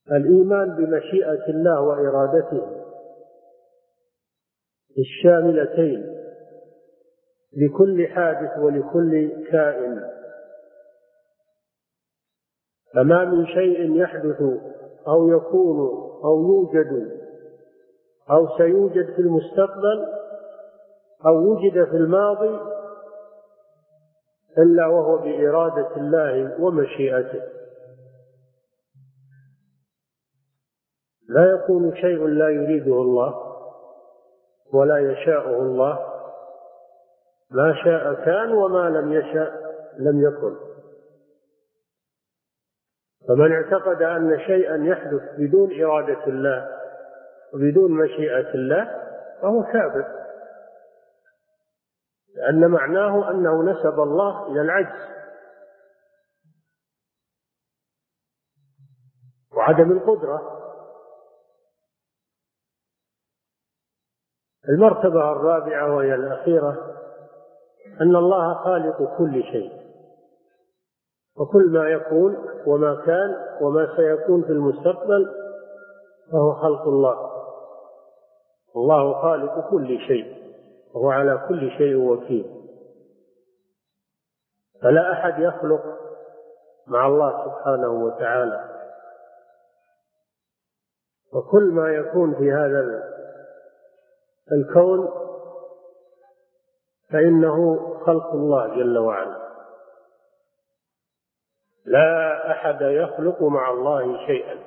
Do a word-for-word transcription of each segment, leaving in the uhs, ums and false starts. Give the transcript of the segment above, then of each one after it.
الإيمان بمشيئة الله وإرادته الشاملتين لكل حادث ولكل كائن، فما من شيء يحدث أو يكون أو يوجد أو سيوجد في المستقبل أو وجد في الماضي إلا وهو بإرادة الله ومشيئته. لا يكون شيء لا يريده الله ولا يشاءه الله، ما شاء كان وما لم يشاء لم يكن. فمن اعتقد أن شيئا يحدث بدون إرادة الله وبدون مشيئة الله فهو كافر، لأن معناه أنه نسب الله إلى العجز وعدم القدرة. المرتبة الرابعة وهي الأخيرة أن الله خالق كل شيء، وكل ما يكون وما كان وما سيكون في المستقبل فهو خلق الله. الله خالق كل شيء وهو على كل شيء وكيل، فلا أحد يخلق مع الله سبحانه وتعالى. وكل ما يكون في هذا الكون فإنه خلق الله جل وعلا. لا أحد يخلق مع الله شيئا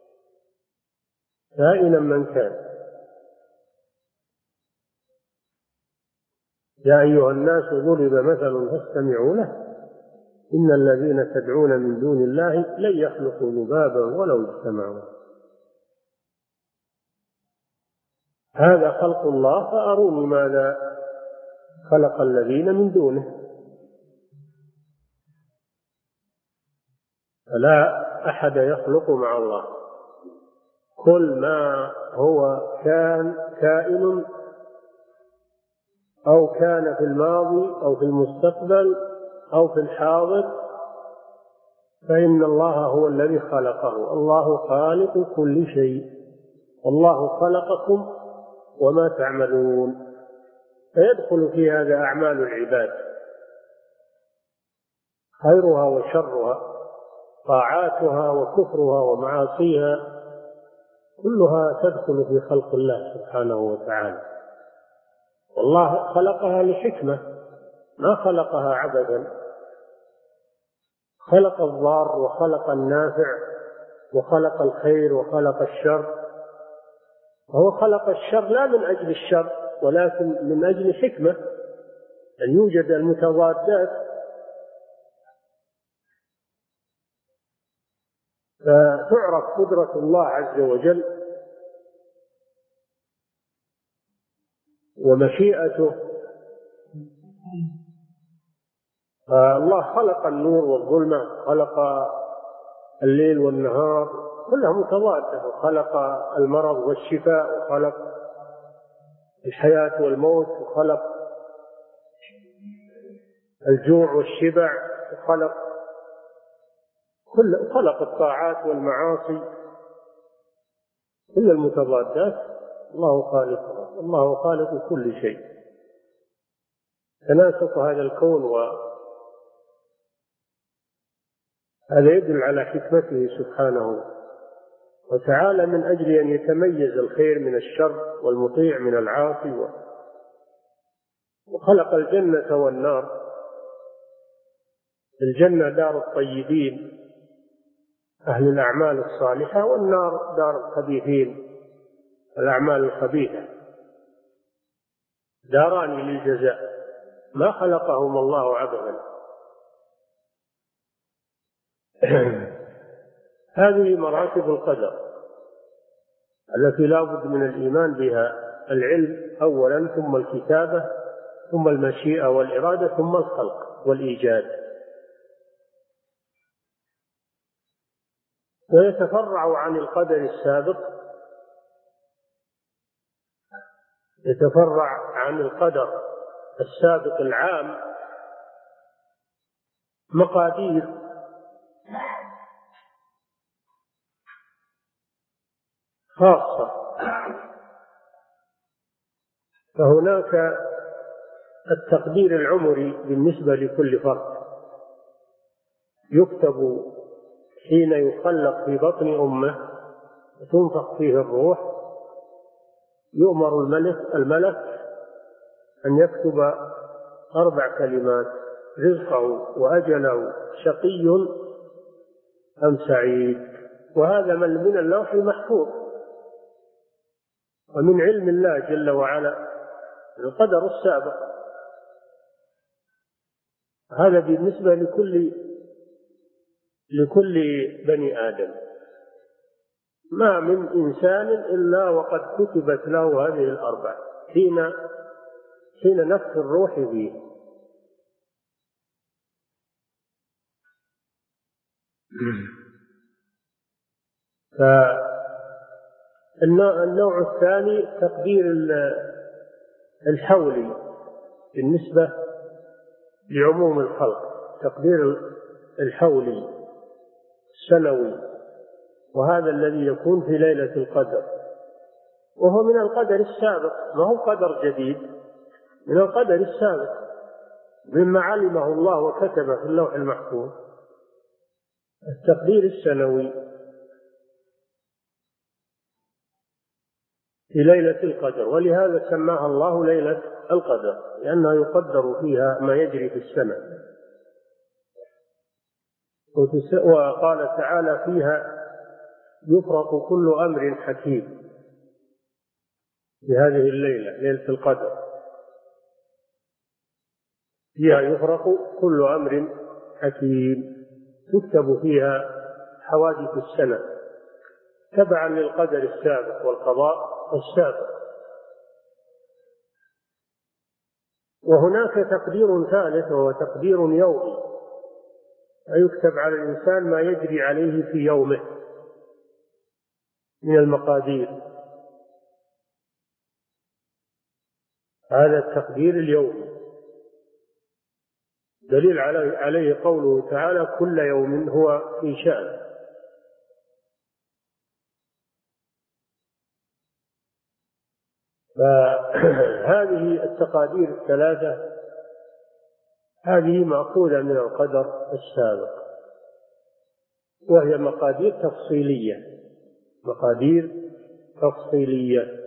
كائنا من كان. يا أيها الناس ضرب مثل فاستمعوا له إن الذين تدعون من دون الله لن يخلقوا ذبابا ولو اجتمعوا. هذا خلق الله، فأروني ماذا خلق الذين من دونه. فلا أحد يخلق مع الله. كل ما هو كان كائن أو كان في الماضي أو في المستقبل أو في الحاضر فإن الله هو الذي خلقه. الله خالق كل شيء، والله خلقكم وما تعملون. فيدخل في هذا أعمال العباد خيرها وشرها، طاعاتها وكفرها ومعاصيها، كلها تدخل في خلق الله سبحانه وتعالى. والله خلقها لحكمة، ما خلقها عبثا. خلق الضار وخلق النافع وخلق الخير وخلق الشر. وهو خلق الشر لا من أجل الشر ولكن من أجل حكمة، أن يوجد المتضادات. فتعرف قدرة الله عز وجل ومشيئته. الله خلق النور والظلمة، خلق الليل والنهار، كلها متضادة. وخلق المرض والشفاء، وخلق الحياة والموت، وخلق الجوع والشبع، وخلق كل خلق الطاعات والمعاصي، كل المتضادات الله خالقها. الله خالق كل شيء. تناسق هذا الكون وهذا يدل على حكمته سبحانه وتعالى من أجل أن يتميز الخير من الشر والمطيع من العاصي. وخلق الجنة والنار. الجنة دار الطيبين أهل الأعمال الصالحة، والنار دار الخبيثين الأعمال الخبيثة. داران للجزاء، ما خلقهم الله عبثا. هذه مراتب القدر التي لا بد من الإيمان بها: العلم أولا، ثم الكتابة، ثم المشيئة والإرادة، ثم الخلق والإيجاد. ويتفرع عن القدر السابق، يتفرع عن القدر السابق العام مقادير خاصة. فهناك التقدير العمري بالنسبة لكل فرد، يكتب حين يخلق في بطن أمه وتنفخ فيه الروح، يؤمر الملك الملك أن يكتب أربع كلمات: رزقه وأجله، شقي أم سعيد. وهذا من اللوح المحفوظ ومن علم الله جل وعلا، القدر السابق. هذا بالنسبة لكل لكل بني آدم، ما من إنسان إلا وقد كتبت له هذه الأربع حين حين نفخ الروح فيه. فالنوع الثاني تقدير الحولي بالنسبة لعموم الخلق، تقدير الحولي السنوي، وهذا الذي يكون في ليلة القدر، وهو من القدر السابق، ما هو قدر جديد، من القدر السابق مما علمه الله وكتبه في اللوح المحفوظ. التقدير السنوي في ليلة القدر، ولهذا سماها الله ليلة القدر، لأنها يقدر فيها ما يجري في السماء. وقال تعالى: فيها يفرق كل أمر حكيم. في هذه الليلة، ليلة القدر، فيها يفرق كل أمر حكيم، تكتب فيها حوادث السنة تبعا للقدر السابق والقضاء السابق. وهناك تقدير ثالث وهو تقدير يومي، ويكتب على الإنسان ما يجري عليه في يومه من المقادير. هذا التقدير اليومي دليل عليه قوله تعالى: كل يوم هو في شأن. فهذه التقادير الثلاثة هذه مأخوذة من القدر السابق، وهي مقادير تفصيلية، مقادير تفصيلية،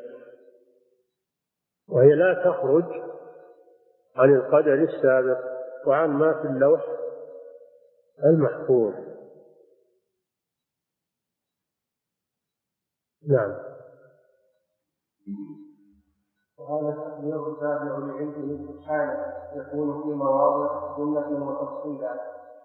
وهي لا تخرج عن القدر السابق وعن ما في اللوح المحفوظ. نعم. وهذا التقدير تابع لعلمه سبحانه، يكون في مواضع جملة وتفصيلا،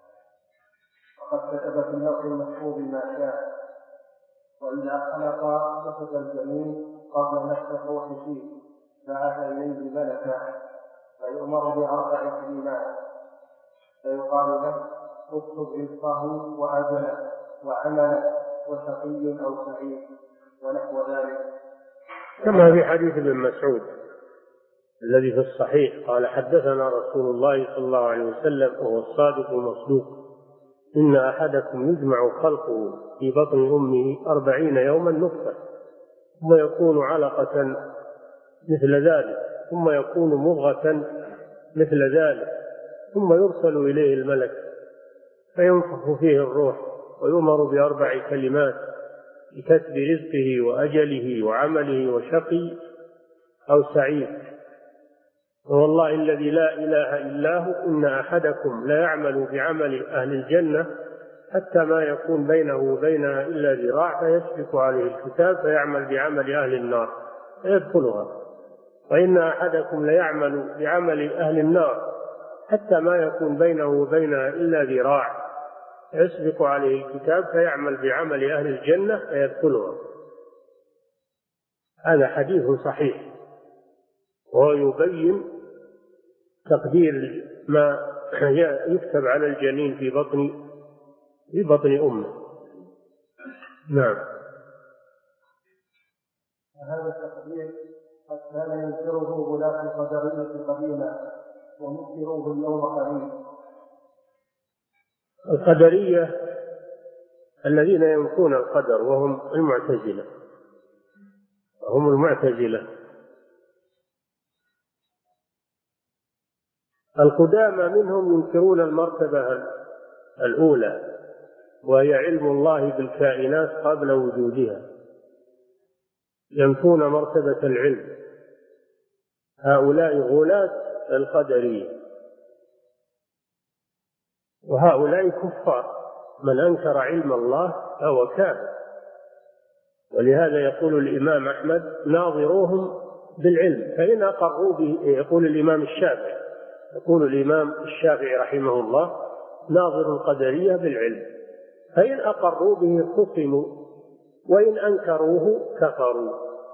وقد كتب في اللوح المحفوظ ما شاء. وإذا خلق جسد الجنين قبل نفخ الروح فيه بعث إليه ملكا فيؤمر بأربع كلمات، فيقال له: اكتب رزقه وأجله وعمله وشقي أو سعيد، ونحو ذلك. كما في حديث ابن مسعود الذي في الصحيح قال: حدثنا رسول الله صلى الله عليه وسلم وهو الصادق المصدوق: إن أحدكم يجمع خلقه في بطن أمه أربعين يوما نطفة، ثم يكون علقة مثل ذلك، ثم يكون مضغة مثل ذلك، ثم يرسل إليه الملك فينفخ فيه الروح، ويؤمر بأربع كلمات بكتب رزقه وأجله وعمله وشقي أو سعيد. والله الذي لا إله إلا هو إن أحدكم لا يعمل بعمل أهل الجنة حتى ما يكون بينه وبينها إلا ذراع فيسبق عليه الكتاب فيعمل بعمل أهل النار فيدخلها، وإن أحدكم لا يعمل بعمل أهل النار حتى ما يكون بينه وبينها إلا ذراع يسبق عليه الكتاب فيعمل بعمل أهل الجنة فيدخلها. هذا حديث صحيح، وهو يبين تقدير ما يكتب على الجنين في بطن في بطن أمه. نعم. هذا التقدير قد كان ينكره ولاة القدرية قديما، ومنكروه اليوم قليل. القدرية الذين ينكرون القدر وهم المعتزلة، هم المعتزلة. القدامى منهم ينكرون المرتبة الأولى وهي علم الله بالكائنات قبل وجودها، ينفون مرتبة العلم. هؤلاء غلاة القدرية، وهؤلاء كفار. من أنكر علم الله فهو كافر. ولهذا يقول الإمام أحمد ناظروهم بالعلم فإن أقروا به. يقول الإمام الشافعي يقول الإمام الشافعي رحمه الله ناظر القدرية بالعلم، فإن أقروا به خصموا وإن أنكروه كفروا.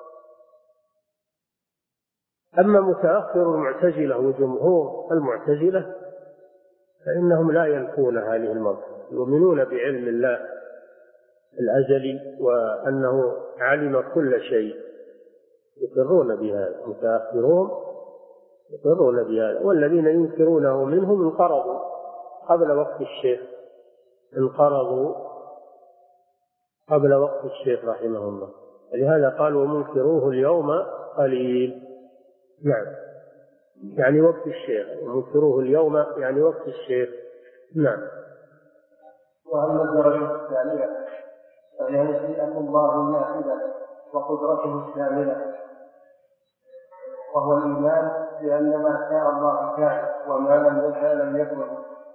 أما متأخر المعتزلة وجمهور المعتزلة فإنهم لا ينفون هذه المرتبة، يؤمنون بعلم الله الأزلي وأنه علم كل شيء، يقرون بهذا. متأخرون يقرون بهذا، والذين ينكرونه منهم انقرضوا قبل وقت الشيخ انقرضوا قبل وقت الشيخ رحمه الله. ولهذا قال ومنكروه اليوم قليل. نعم، يعني وقت الشيخ. ومنكروه اليوم يعني وقت الشيخ. نعم. وأما الدرجة الثانية فهي مشيئة الله النافذة وقدرته الشاملة، وهو الإيمان بأن ما شاء الله كان وما لم يشاء لم يكن،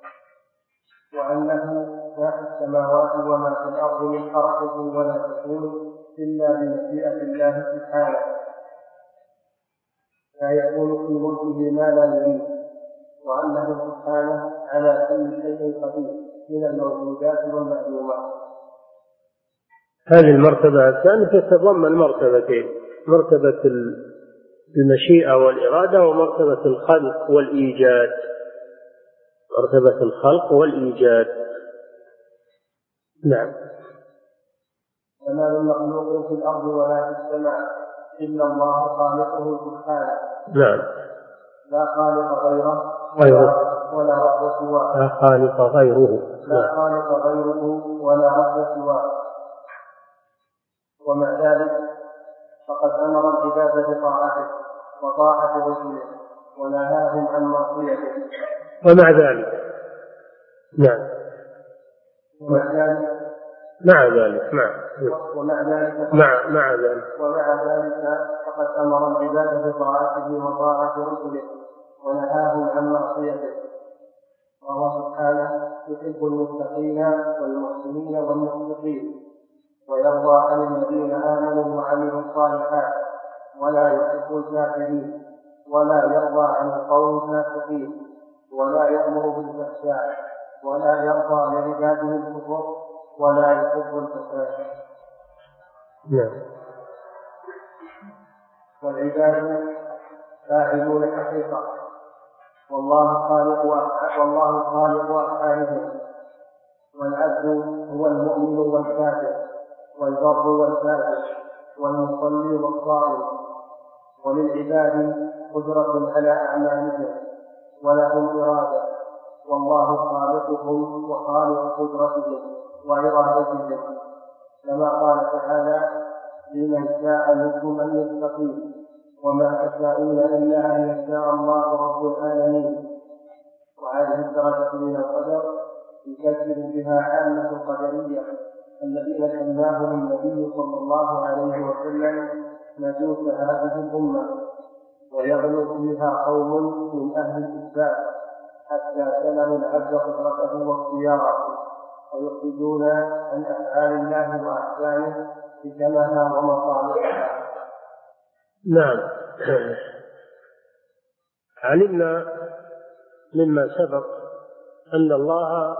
وأنه ما في السماوات وما في الأرض من حركة ولا تكون إلا بمشيئة الله سبحانه، لا يكون في ملكه ما لا يريد، وأنه سبحانه على كل شيء قدير من الموجودات والمعلومات. هذه المرتبة الثانية تتضمن مرتبتين: مرتبة المشيئة والإرادة، ومرتبة الخلق والإيجاد. مرتبة الخلق والإيجاد. نعم. وما من مخلوق في الأرض ولا في السماء إلا الله خالقه سبحانه. نعم. لا خالق غيره غيره ولا رب سواه. لا خالق غيره. لا خالق غيره ولا رب سواه. ومع ذلك فقد أمر العباد بطاعته وطاعة رسله ونهاهم عن معصيته. ومع ذلك نعم ومع ذلك مع ذلك مع ومع ذلك مع مع ذلك ومع ذلك فقد أمر العباد بطاعته وطاعة رسله ونهاهم عن معصيته. وهو سبحانه يحب المتقين والمحسنين والمصدقين، ويرضى عن الذين آمنوا وعملوا الصالحات، ولا يحب الكافرين، ولا يرضى عن القوم الفاسقين، ولا يأمر بالفحشاء، ولا يرضى لعباده الكفر، ولا يحب الفساد. نعم. والعباد فاعلون حقيقة، والله خالق والله خالق أفعالهم. والعبد هو المؤمن والكافر والبر والفاجر والمصلي والصائم. وللعباد قدرة على أعمالهم ولهم إرادة، والله خالقهم وخالق قدرتهم وإرادتهم، كما قال تعالى: لمن شاء منكم أن يستقيم وما تشاءون إلا أن يشاء الله رب العالمين. وهذه الدرجة من القدر يكذب بها عامة القدرية الذين سماهم النبي صلى الله عليه وسلم مجوس هذه الأمة، ويغلو فيها قوم من أهل الإسلام حتى سلموا العبد قدرته واختياره، ويخرجون عن أفعال الله وأحكامه بكمالها ومصالحها. نعم. علمنا مما سبق أن الله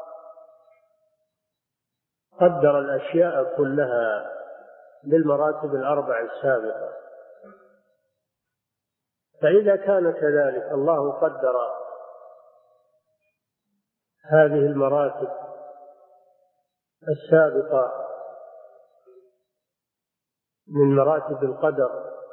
قدر الأشياء كلها بالمراتب الأربع السابقة. فإذا كان كذلك الله قدر هذه المراتب السابقة من مراتب القدر،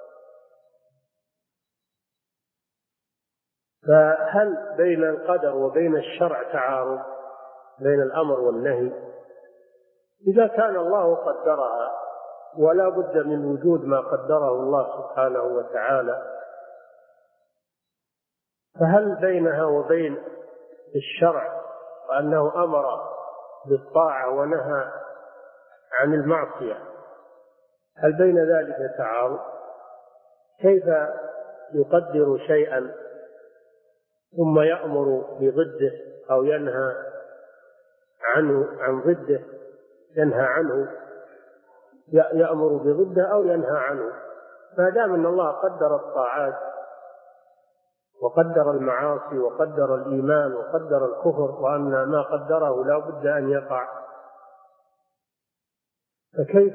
فهل بين القدر وبين الشرع تعارض بين الأمر والنهي؟ إذا كان الله قدرها ولا بد من وجود ما قدره الله سبحانه وتعالى. فهل بينها وبين الشرع وأنه أمر بالطاعة ونهى عن المعصية، هل بين ذلك تعارض؟ كيف يقدر شيئا ثم يأمر بضده أو ينهى عنه عن ضده، ينهى عنه يأمر بضده أو ينهى عنه؟ ما دام أن الله قدر الطاعات وقدر المعاصي وقدر الإيمان وقدر الكفر، وأن ما قدره لا بد أن يقع، فكيف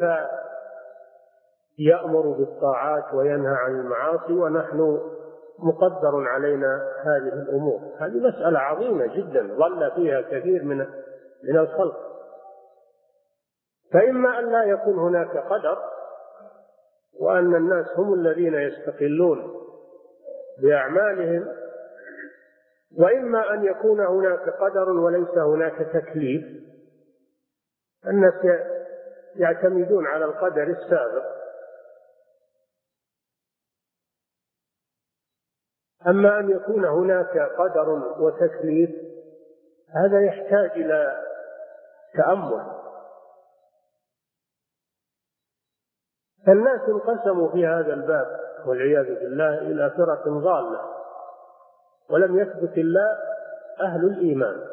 يأمر بالطاعات وينهى عن المعاصي ونحن مقدر علينا هذه الأمور؟ هذه مسألة عظيمة جدا ضل فيها كثير من من الخلق. فإما أن لا يكون هناك قدر وأن الناس هم الذين يستقلون بأعمالهم، وإما أن يكون هناك قدر وليس هناك تكليف، الناس يعتمدون على القدر السابق. أما أن يكون هناك قدر وتكليف هذا يحتاج إلى تأمل. فالناس انقسموا في هذا الباب والعياذ بالله إلى فرق ضالة، ولم يثبت إلا أهل الإيمان.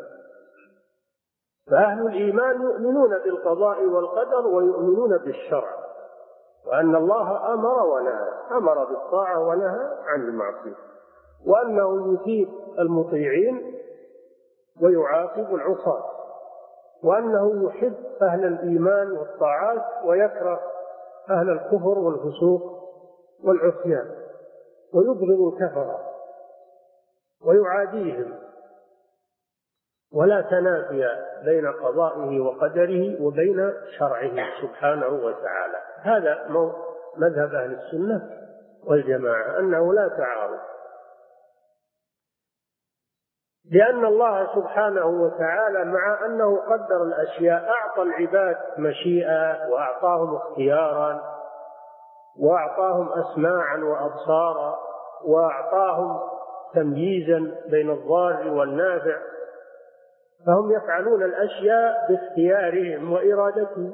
فأهل الإيمان يؤمنون بالقضاء والقدر ويؤمنون بالشرع، وأن الله أمر ونهى، أمر بالطاعة ونهى عن المعصية، وأنه يثيب المطيعين ويعاقب العصاة، وأنه يحب أهل الإيمان والطاعات ويكره أهل الكفر والفسوق والعصيان، ويبغض الكفرة ويعاديهم. ولا تنافي بين قضائه وقدره وبين شرعه سبحانه وتعالى. هذا مذهب أهل السنة والجماعة، أنه لا تعارض، لأن الله سبحانه وتعالى مع أنه قدر الأشياء أعطى العباد مشيئة وأعطاهم اختيارا وأعطاهم أسماعا وأبصارا وأعطاهم تمييزا بين الضار والنافع، فهم يفعلون الأشياء باختيارهم وإرادتهم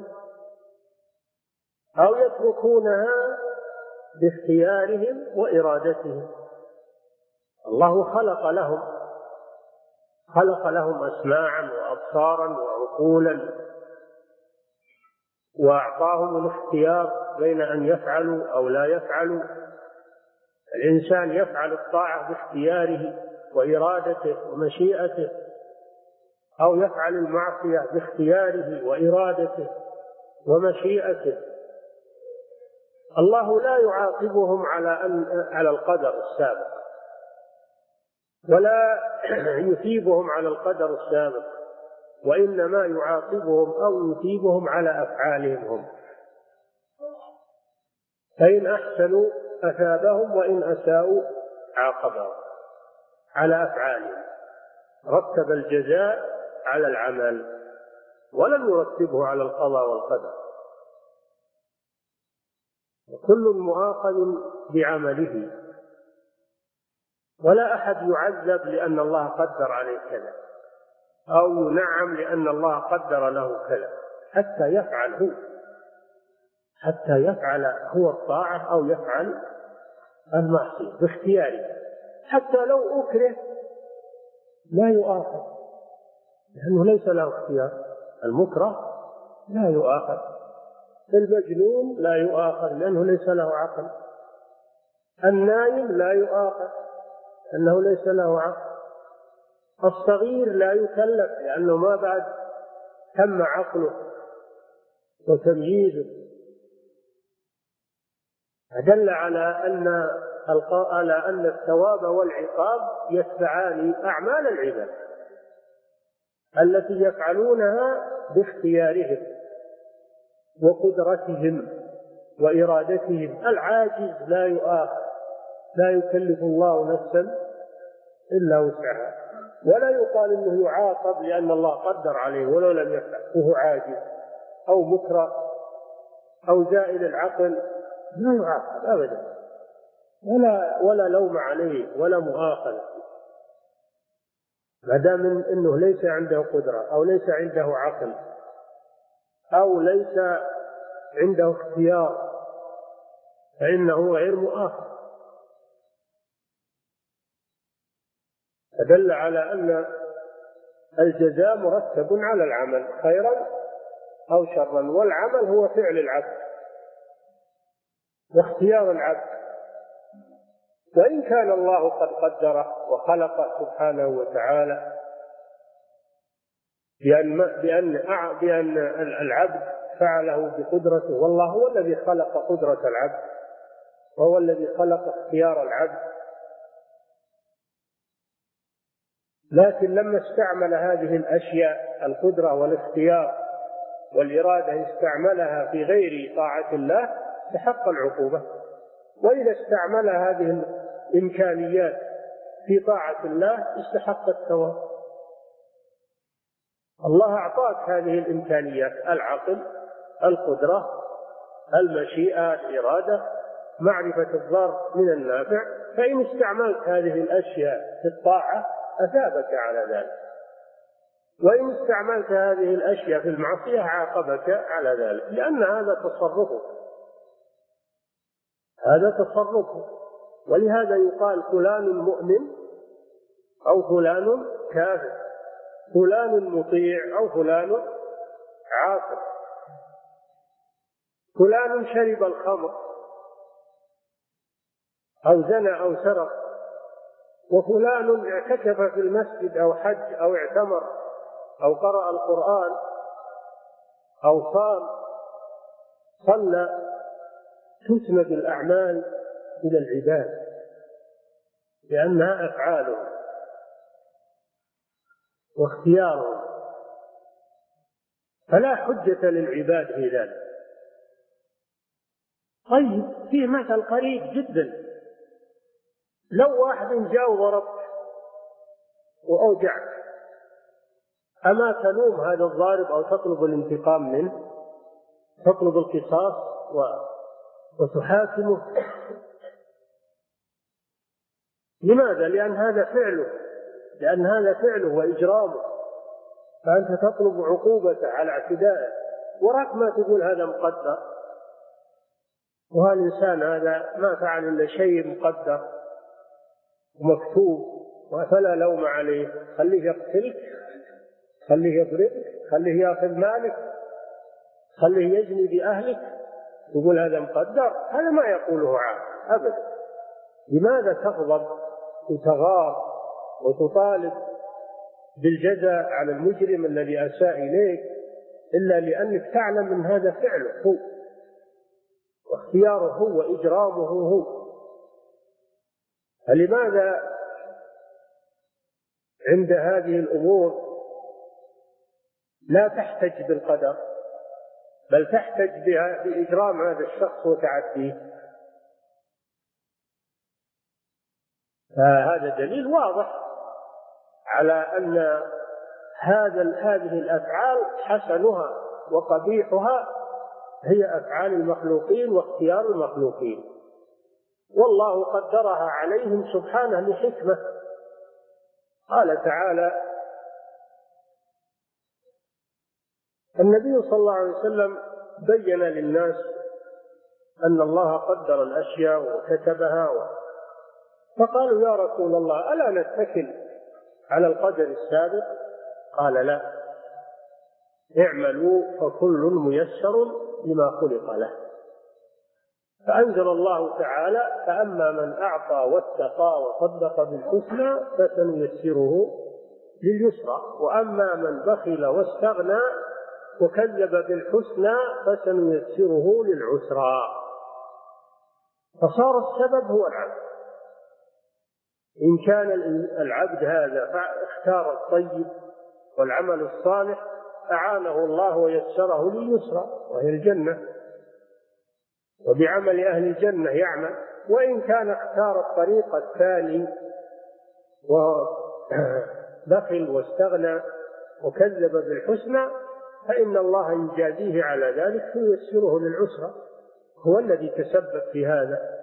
أو يتركونها باختيارهم وإرادتهم. الله خلق لهم خلق لهم أسماعا وأبصارا وعقولا، وأعطاهم الاختيار بين أن يفعلوا أو لا يفعلوا. الإنسان يفعل الطاعة باختياره وإرادته ومشيئته، أو يفعل المعصية باختياره وإرادته ومشيئته. الله لا يعاقبهم على أن على القدر السابق، ولا يثيبهم على القدر السابق، وإنما يعاقبهم أو يثيبهم على أفعالهم هم. فإن أحسنوا أثابهم وإن أساءوا عاقبهم على أفعالهم. رتب الجزاء على العمل ولم يرتبه على القضاء والقدر، وكل مؤاخذ بعمله، ولا أحد يعذب لأن الله قدر عليه كذا، أو ينعم لأن الله قدر له كذا، حتى يفعل هو حتى يفعل هو الطاعة أو يفعل المعصية باختياره. حتى لو أكره لا يؤاخذ، لأنه ليس له اختيار. المكره لا يؤاخذ، المجنون لا يؤاخذ لأنه ليس له عقل، النائم لا يؤاخذ لأنه ليس له عقل، الصغير لا يكلف لأنه ما بعد تم عقله وتمييزه. دل على أن على أن الثواب والعقاب يتبعان أعمال العباد التي يفعلونها باختيارهم وقدرتهم وإرادتهم. العاجز لا يؤاخذ، لا يكلف الله نفسا إلا وسعها، ولا يقال إنه يعاقب لأن الله قدر عليه ولو لم يفعل وهو عاجز أو مكره أو زائل العقل لا يعاقب أبدا، ولا ولا لوم عليه ولا مؤاخذة، ما دام أنه ليس عنده قدرة أو ليس عنده عقل أو ليس عنده اختيار فإنه غير مؤاخذ. فدل على أن الجزاء مرتب على العمل خيرا أو شرا، والعمل هو فعل العبد واختيار العبد، وإن كان الله قد قدره وخلق سبحانه وتعالى بأن, بأن, بأن العبد فعله بقدرته، والله هو الذي خلق قدرة العبد وهو الذي خلق اختيار العبد، لكن لما استعمل هذه الأشياء القدرة والاختيار والإرادة استعملها في غير طاعة الله استحق العقوبة، وإذا استعمل هذه الإمكانيات في طاعة الله استحق الثواب. الله أعطاك هذه الإمكانيات: العقل، القدرة، المشيئة، الإرادة، معرفة الضار من النافع، فإن استعملت هذه الأشياء في الطاعة أثابك على ذلك، وإن استعملت هذه الأشياء في المعصية عاقبك على ذلك، لأن هذا تصرفك، هذا تصرفك. ولهذا يقال فلان مؤمن أو فلان كافر، فلان مطيع أو فلان عاصي، فلان شرب الخمر أو زنى أو سرق، وفلان اعتكف في المسجد أو حج أو اعتمر أو قرأ القرآن أو صام صلى. تسند الأعمال إلى العباد لأنها أفعالهم واختيارهم، فلا حجة للعباد في ذلك. طيب في مثل قريب جدا: لو واحد جاء وضربك وأوجعك، أما تلوم هذا الضارب أو تطلب الانتقام منه، تطلب القصاص وتحاكمه؟ لماذا؟ لأن هذا فعله، لأن هذا فعله وإجرامه، فأنت تطلب عقوبته على اعتدائه، وراك ما تقول هذا مقدر، وهالإنسان هذا ما فعل إلا شيء مقدر ومكتوب فلا لوم عليه، خليه يقتلك، خليه يضربك، خليه يأخذ مالك، خليه يزني بأهلك، يقول هذا مقدر؟ هذا ما يقوله عاقل أبدا. لماذا تغضب وتغار وتطالب بالجزاء على المجرم الذي أساء إليك إلا لأنك تعلم من هذا فعله هو واختياره هو وإجرامه هو؟ فلماذا عند هذه الأمور لا تحتج بالقدر، بل تحتج بإجرام هذا الشخص وتعديه؟ فهذا دليل واضح على أن هذا هذه الأفعال حسنها وقبيحها هي أفعال المخلوقين واختيار المخلوقين، والله قدرها عليهم سبحانه لحكمة. قال تعالى: النبي صلى الله عليه وسلم بين للناس أن الله قدر الأشياء وكتبها و... فقالوا: يا رسول الله ألا نتكل على القدر السابق؟ قال: لا، اعملوا فكل ميسر لما خلق له. فأنزل الله تعالى: فأما من أعطى واتقى وصدق بالحسنى فسنيسره لليسرى، وأما من بخل واستغنى وكذب بالحسنى فسنيسره للعسرى. فصار السبب هو العبد. إن كان العبد هذا فاختار الطيب والعمل الصالح أعانه الله ويسره لليسرى وهي الجنة، وبعمل أهل الجنة يعمل. وإن كان اختار الطريق الثاني وبخل واستغنى وكذب بالحسنى فإن الله يجازيه على ذلك وييسره للعسرة، هو الذي تسبب في هذا.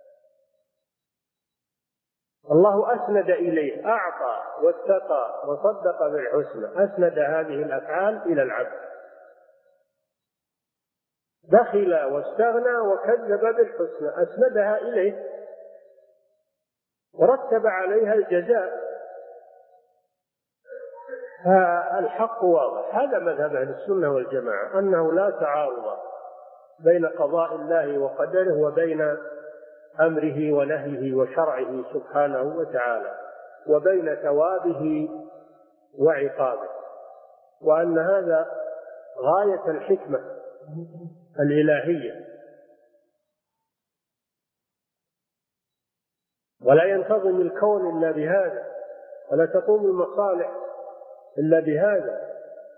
الله أسند إليه، أعطى واتقى وصدق بالحسنى، أسند هذه الأفعال إلى العبد. بخل واستغنى وكذب بالحسنى، أسندها إليه ورتب عليها الجزاء. الحق واضح. هذا مذهب أهل السنة والجماعة، أنه لا تعارض بين قضاء الله وقدره وبين أمره ونهيه وشرعه سبحانه وتعالى، وبين ثوابه وعقابه، وأن هذا غاية الحكمة الإلهية، ولا ينتظم الكون إلا بهذا، ولا تقوم المصالح إلا بهذا.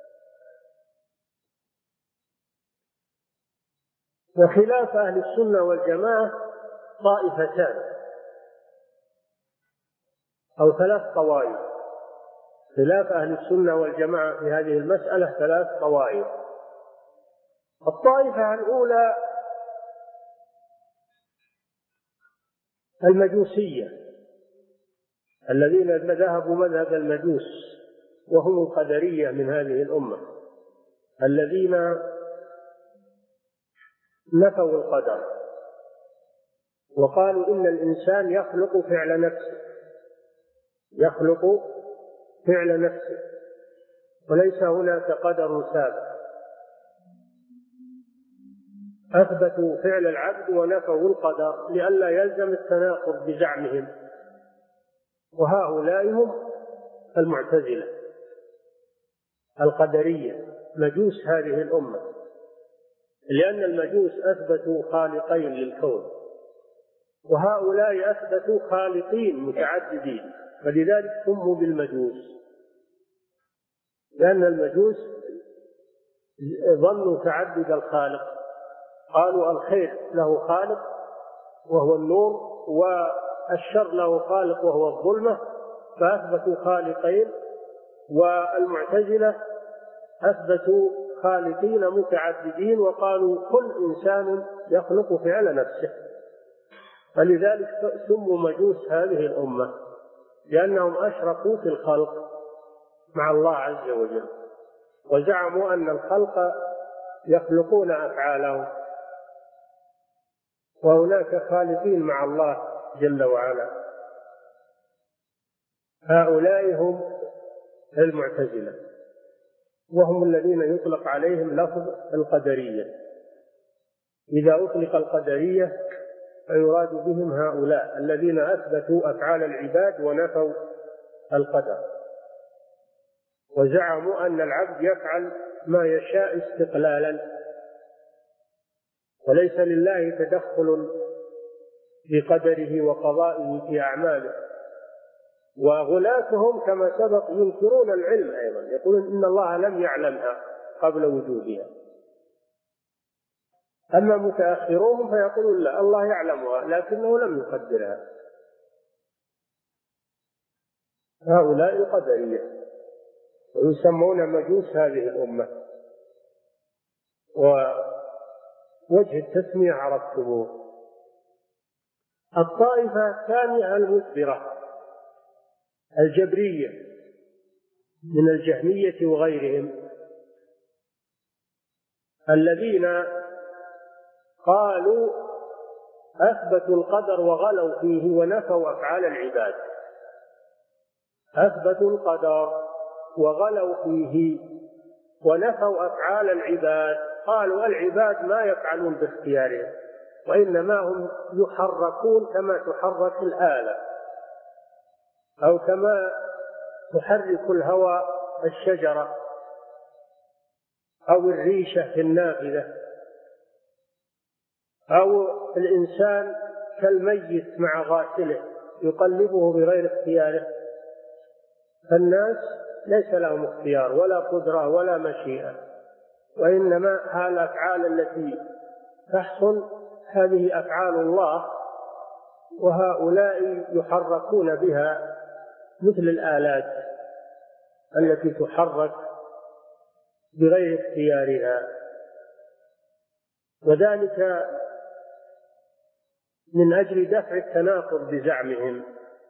وخلاف أهل السنة والجماعة طائفتان أو ثلاث طوائف. خلاف أهل السنة والجماعة في هذه المسألة ثلاث طوائف. الطائفة الأولى المجوسية، الذين ذهبوا مذهب المجوس، وهم القدرية من هذه الأمة، الذين نفوا القدر وقالوا إن الإنسان يخلق فعل نفسه، يخلق فعل نفسه وليس هناك قدر سابق. أثبتوا فعل العبد ونفوا القدر لئلا يلزم التناقض بزعمهم، وهؤلاء هم المعتزلة القدرية مجوس هذه الأمة، لأن المجوس أثبتوا خالقين للكون، وهؤلاء أثبتوا خالقين متعددين، فلذلك سموا بالمجوس، لأن المجوس ظنوا تعدد الخالق، قالوا الخير له خالق وهو النور، والشر له خالق وهو الظلمة، فأثبتوا خالقين. والمعتزلة أثبتوا خالقين متعددين وقالوا كل إنسان يخلق فعل نفسه، فلذلك سموا مجوس هذه الأمة، لأنهم أشركوا في الخلق مع الله عز وجل، وزعموا أن الخلق يخلقون أفعالهم، وهناك خالقين مع الله جل وعلا. هؤلاء هم المعتزلة، وهم الذين يطلق عليهم لفظ القدرية. إذا أطلق القدرية فيراد بهم هؤلاء الذين أثبتوا أفعال العباد ونفوا القدر، وزعموا أن العبد يفعل ما يشاء استقلالا، وليس لله تدخل في قدره وقضائه في أعماله. وغلاتهم كما سبق ينكرون العلم أيضا، يقولون إن الله لم يعلمها قبل وجودها. أما متأخرون فيقولون لا، الله يعلمها لكنه لم يقدرها. هؤلاء القدرية ويسمون مجوس هذه الأمة، ووجه التسمية عرفتموه. الطائفة الثانية المدبرة الجبرية من الجهمية وغيرهم، الذين قالوا أثبتوا القدر وغلوا فيه ونفوا أفعال العباد. أثبتوا القدر وغلوا فيه ونفوا أفعال العباد، قالوا العباد ما يفعلون باختيارهم، وإنما هم يحركون كما تحرك الآلة، أو كما تحرك الهوى الشجرة أو الريشة في النافذة، أو الإنسان كالميت مع غاسله يقلبه بغير اختياره. فالناس ليس لهم اختيار ولا قدرة ولا مشيئة، وإنما هالأفعال التي تحصل هذه أفعال الله، وهؤلاء يحركون بها مثل الآلات التي تحرك بغير اختيارها، وذلك من أجل دفع التناقض بزعمهم.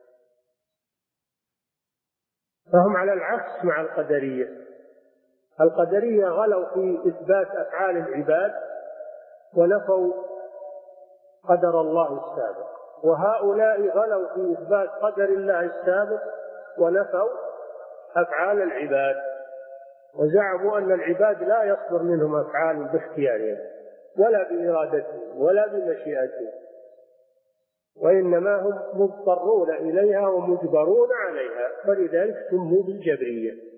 فهم على العكس مع القدرية. القدرية غلوا في إثبات أفعال العباد ونفوا قدر الله السابق، وهؤلاء غلوا في إثبات قدر الله السابق ونفوا أفعال العباد، وزعموا أن العباد لا يصدر منهم أفعال باختيارهم ولا بإرادتهم ولا بمشيئتهم، وإنما هم مضطرون إليها ومجبرون عليها، فلذلك سموا بالجبرية.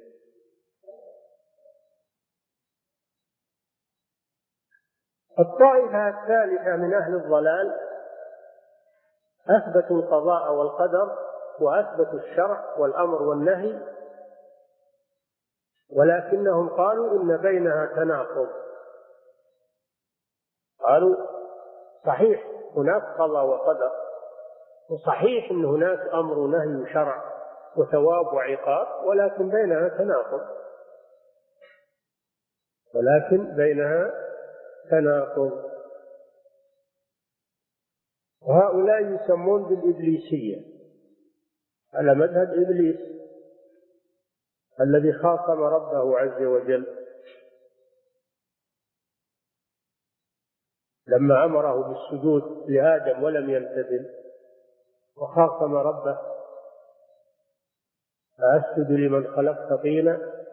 الطائفة الثالثة من أهل الضلال أثبتوا القضاء والقدر وأثبتوا الشرع والأمر والنهي، ولكنهم قالوا إن بينها تناقض. قالوا صحيح هناك قضاء وقدر، وصحيح أن هناك أمر ونهي وشرع وثواب وعقاب، ولكن بينها تناقض ولكن بينها تناقض وهؤلاء يسمون بالإبليسية على مذهب إبليس الذي خاصم ربه عز وجل لما أمره بالسجود لآدم ولم يمتثل، وخاصم ربه أسجد لمن خلقت طينا،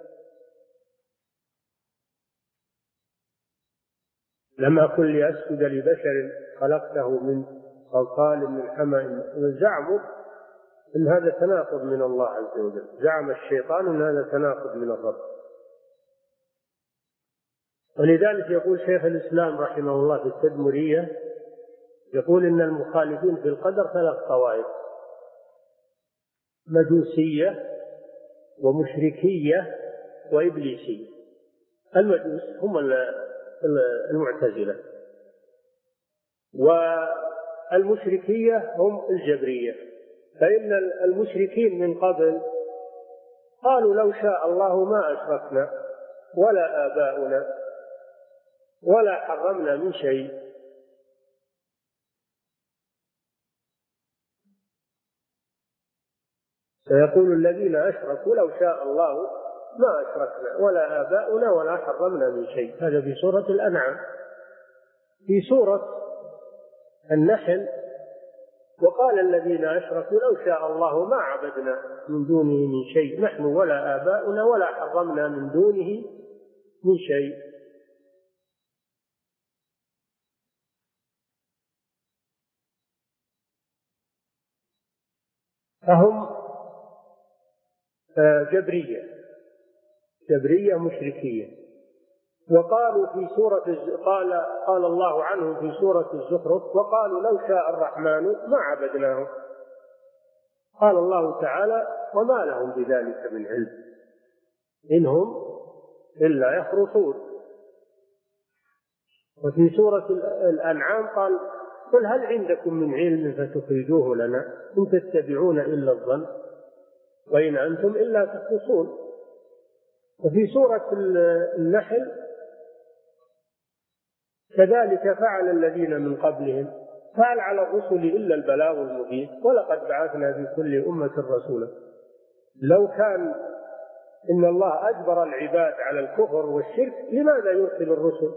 لم أكن لأسجد لبشر خلقته من صلصال من حمأ. زعموا إن هذا تناقض من الله عز وجل، زعم الشيطان إن هذا تناقض من الرب. ولذلك يقول شيخ الإسلام رحمه الله في التدمرية، يقول إن المخالفين في القدر ثلاث طوائف: مجوسية ومشركية وإبليسية. المجوس هم المعتزلة، والمشركية هم الجبرية. فإن المشركين من قبل قالوا لو شاء الله ما أشركنا ولا آباؤنا ولا حرمنا من شيء. سيقول الذين أشركوا لو شاء الله ما أشركنا ولا آباؤنا ولا حرمنا من شيء. هذا في سورة الأنعام. في سورة النحل: وقال الذين أشركوا لو شاء الله ما عبدنا من دونه من شيء نحن ولا آباؤنا ولا حرمنا من دونه من شيء. فهم جبرية جبرية مشركية. وقالوا في سورة قال قال الله عنهم في سورة الزخرف: وقالوا لو شاء الرحمن ما عبدناهم. قال الله تعالى: وما لهم بذلك من علم إنهم إلا يخرصون. وفي سورة الأنعام قال: قل هل عندكم من علم فتخرجوه لنا إن تتبعون إلا الظن وإن أنتم إلا تخرصون. وفي سورة النحل: كذلك فعل الذين من قبلهم فهل على الرسل إلا البلاغ المبين ولقد بعثنا في كل أمة رسولا. لو كان إن الله أجبر العباد على الكفر والشرك لماذا يرسل الرسل؟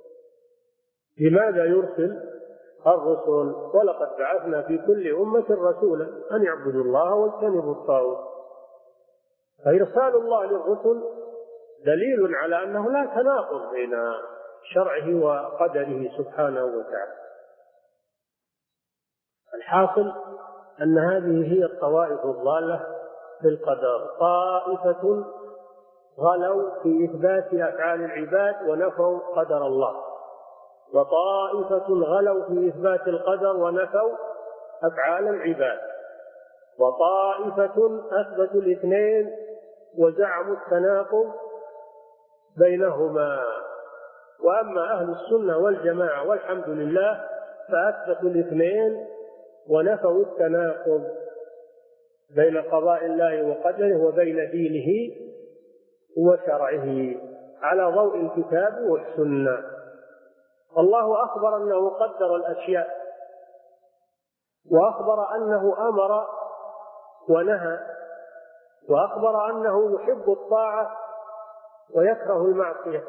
لماذا يرسل الرسل؟ ولقد بعثنا في كل أمة رسولا أن يعبدوا الله واجتنبوا الطاغوت. فإرسال الله للرسل دليل على أنه لا تناقض بين شرعه وقدره سبحانه وتعالى. الحاصل أن هذه هي الطوائف الضالة في القدر: طائفة غلوا في إثبات أفعال العباد ونفوا قدر الله، وطائفة غلوا في إثبات القدر ونفوا أفعال العباد، وطائفة أثبتوا الاثنين وزعموا التناقض بينهما. وأما أهل السنة والجماعة والحمد لله فأثبتوا الاثنين ونفوا التناقض بين قضاء الله وقدره وبين دينه وشرعه. على ضوء الكتاب والسنة. الله أخبر أنه قدر الأشياء، وأخبر أنه أمر ونهى، وأخبر أنه يحب الطاعة ويكره المعصية،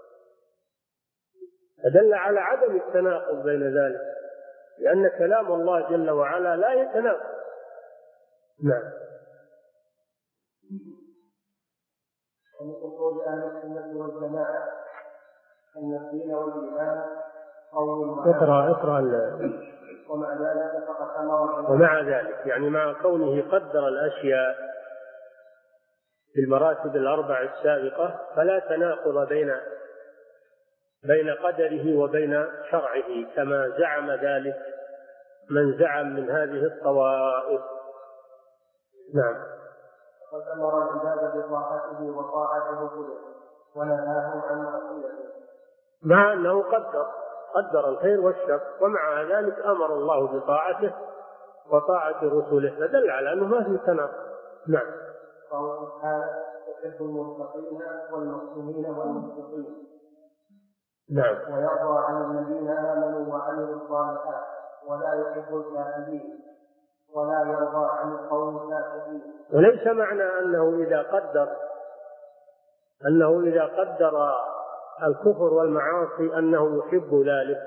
فدل على عدم التناقض بين ذلك، لأن كلام الله جل وعلا لا يتناقض. نعم. ومن أصول أهل السنة والجماعة أن الدين والإيمان قول وعمل. اقرأ اقرأ ومع ذلك فقد أمر ومع ذلك يعني مع كونه قدر الأشياء في المراتب الأربع السابقة، فلا تناقض بين بين قدره وبين شرعه كما زعم ذلك من زعم من هذه الطوائف. نعم. وقد أمر العباد بطاعته وطاعة رسله ونهاهم عن معصيته، مع أنه قدر قدر الخير والشر، ومع ذلك أمر الله بطاعته وطاعة رسله، فدل على أنه ما في تناقض. نعم. قال سبحانه: يحب المتقين والمحسنين والمتقين. نعم. ويرضى عن الذين آمنوا وعملوا الصالحات ولا يحب الكافرين ولا يرضى عن القوم الفاسقين. وليس معنى أنه إذا قدر أنه إذا قدر الكفر والمعاصي أنه يحب ذلك،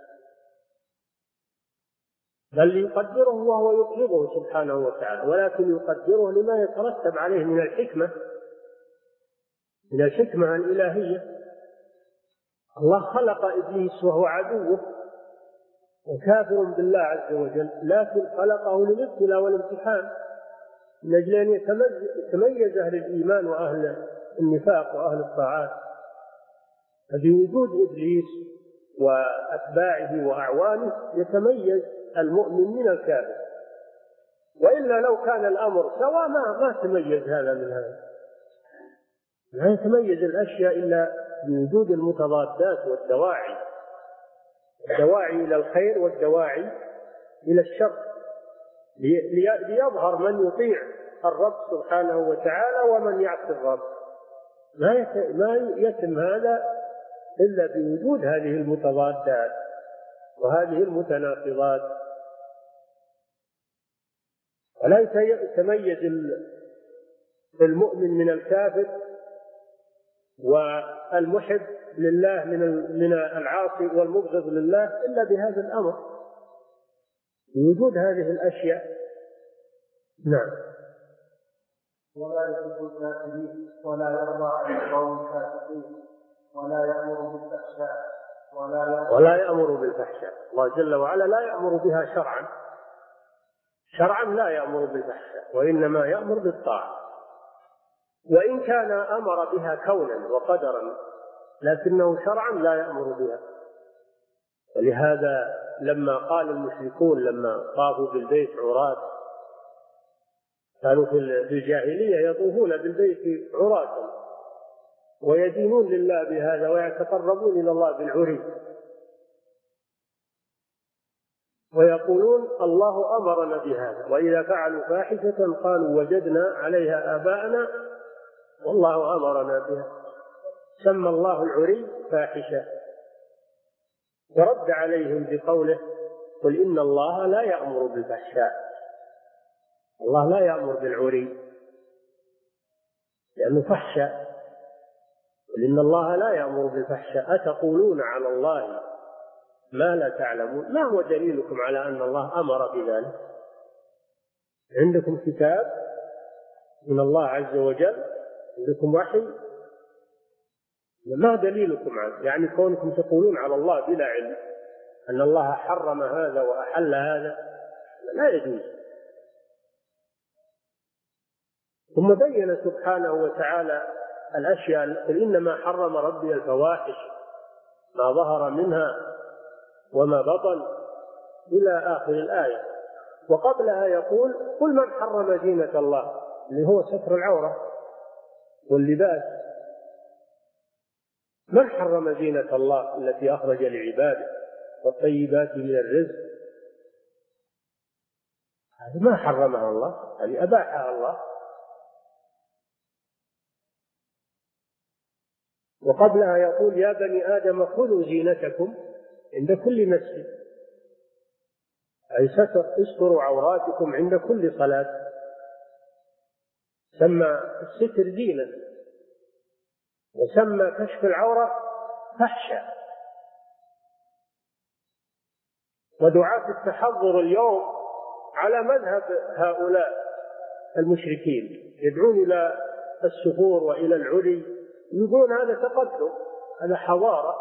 بل يقدره وهو يبغضه سبحانه وتعالى، ولكن يقدره لما يترتب عليه من الحكمة من الحكمة الإلهية. الله خلق إبليس وهو عدوه وكافر بالله عز وجل، لكن خلقه للابتلاء والامتحان من أجل أن يتميز أهل الإيمان وأهل النفاق وأهل الطاعات. فبوجود إبليس وأتباعه وأعوانه يتميز المؤمن من الكافر، وإلا لو كان الأمر سواء ما ما تميز هذا من هذا، لا يتميز الأشياء إلا بوجود المتضادات والدواعي، الدواعي إلى الخير والدواعي إلى الشر، ليظهر من يطيع الرب سبحانه وتعالى ومن يعصي الرب. ما يتم هذا إلا بوجود هذه المتضادات وهذه المتناقضات. ولا يتميز المؤمن من الكافر والمحب لله من العاصي والمبغض لله إلا بهذا الأمر، بوجود هذه الأشياء. نعم. ولا يحب الكافرين ولا يرضى عن القوم الفاسقين ولا يأمر بالفحشاء ولا ولا يأمر بالفحشاء. الله جل وعلا لا يأمر بها شرعا، شرعا لا يأمر بالفحشاء، وإنما يأمر بالطاعة، وإن كان أمر بها كونا وقدرا، لكنه شرعا لا يأمر بها. ولهذا لما قال المشركون لما طافوا بالبيت عراة، كانوا في الجاهلية يطوفون بالبيت عراة ويدينون لله بهذا ويتقربون إلى الله بالعري، ويقولون الله أمرنا بهذا، وإذا فعلوا فاحشة قالوا وجدنا عليها آباءنا والله أمرنا بها. سمى الله العري فاحشة، ورد عليهم بقوله: قل إن الله لا يأمر بالفحشاء. الله لا يأمر بالعري لأنه فحشاء. قل إن الله لا يأمر بالفحشاء أتقولون على الله ما لا تعلمون. ما هو دليلكم على أن الله أمر بذلك؟ عندكم كتاب من الله عز وجل؟ عندكم وحي؟ ما دليلكم عنه؟ يعني كونكم تقولون على الله بلا علم أن الله حرم هذا وأحل هذا لا يجوز. ثم بين سبحانه وتعالى الأشياء: إنما حرم ربي الفواحش ما ظهر منها وما بطن إلى آخر الآية. وقبلها يقول: قل من حرم زينة الله، اللي هو ستر العورة واللباس. من حرم زينة الله التي أخرج لعباده والطيبات من الرزق؟ هذه ما حرمها الله، هذه أباحها الله. وقبلها يقول يا بني آدم خذوا زينتكم عند كل مسجد، أي استروا عوراتكم عند كل صلاة. سمى الستر زينة، وسمى كشف العورة فحشا. ودعاة التحضر اليوم على مذهب هؤلاء المشركين، يدعون إلى السفور وإلى العري، يقولون هذا تقدم، هذا حضارة،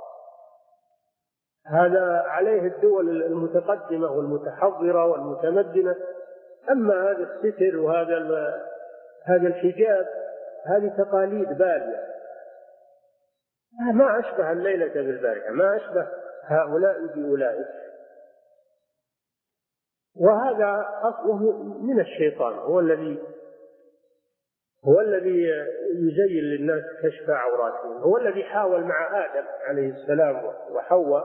هذا عليه الدول المتقدمة والمتحضرة والمتمدنة. أما هذا الستر وهذا هذا الحجاب هذه تقاليد بالية، ما أشبه الليلة بالبارحة، ما أشبه هؤلاء بأولئك. وهذا أصله من الشيطان، هو الذي هو الذي يزين للناس كشف عوراتهم، هو الذي حاول مع آدم عليه السلام وحواء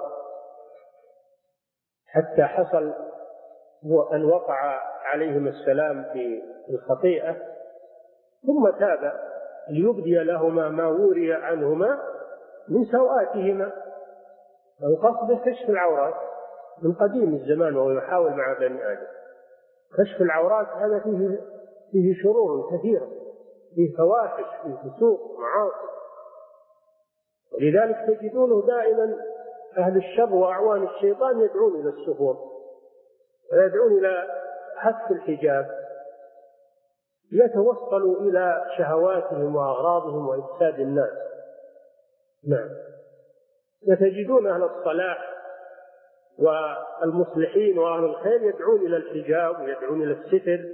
حتى حصل أن وقع عليهم السلام في الخطيئة، ثم تاب ليبدي لهما ما وري عنهما من سوآتهما. القصد كشف العورات من قديم الزمان، وهو يحاول مع بني آدم. كشف العورات هذا فيه فيه شرور كثيرة، فيه فواحش، فيه فسوق، معاصي. ولذلك تجدونه دائما أهل الشر وأعوان الشيطان يدعون إلى السفور ويدعون إلى حذف الحجاب، يتوصلوا إلى شهواتهم وأغراضهم وإفساد الناس. نعم. وتجدون أهل الصلاح والمصلحين وأهل الخير يدعون إلى الحجاب ويدعون إلى الستر،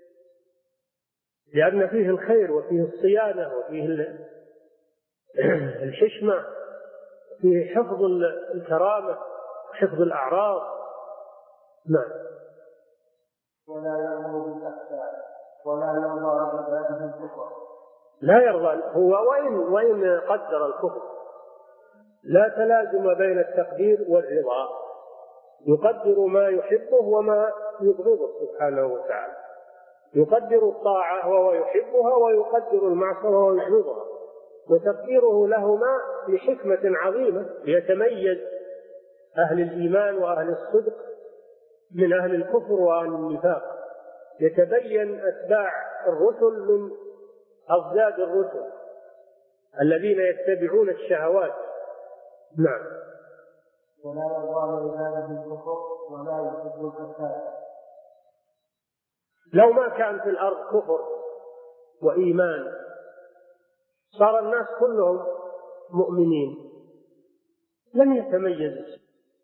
لأن فيه الخير وفيه الصيانة وفيه الحشمة، فيه حفظ الكرامة وحفظ الأعراض. نعم. ولا يأمر بالأحسان ولا يرضى عباده الكفر. لا يرضى هو وإن وإن قدر الكفر، لا تلازم بين التقدير والرضا، يقدر ما يحبه وما يبغضه سبحانه وتعالى، يقدر الطاعة وهو يحبها ويقدر المعصية وهو يبغضها، وتقديره لهما لحكمة عظيمة ليتميز أهل الإيمان وأهل الصدق من أهل الكفر وأهل النفاق، يتبين أتباع الرسل من أضداد الرسل الذين يتبعون الشهوات. نعم. ولا يرضى لعباده الكفر ولا يحب الفساد. لو ما كان في الأرض كفر وإيمان صار الناس كلهم مؤمنين، لم يتميز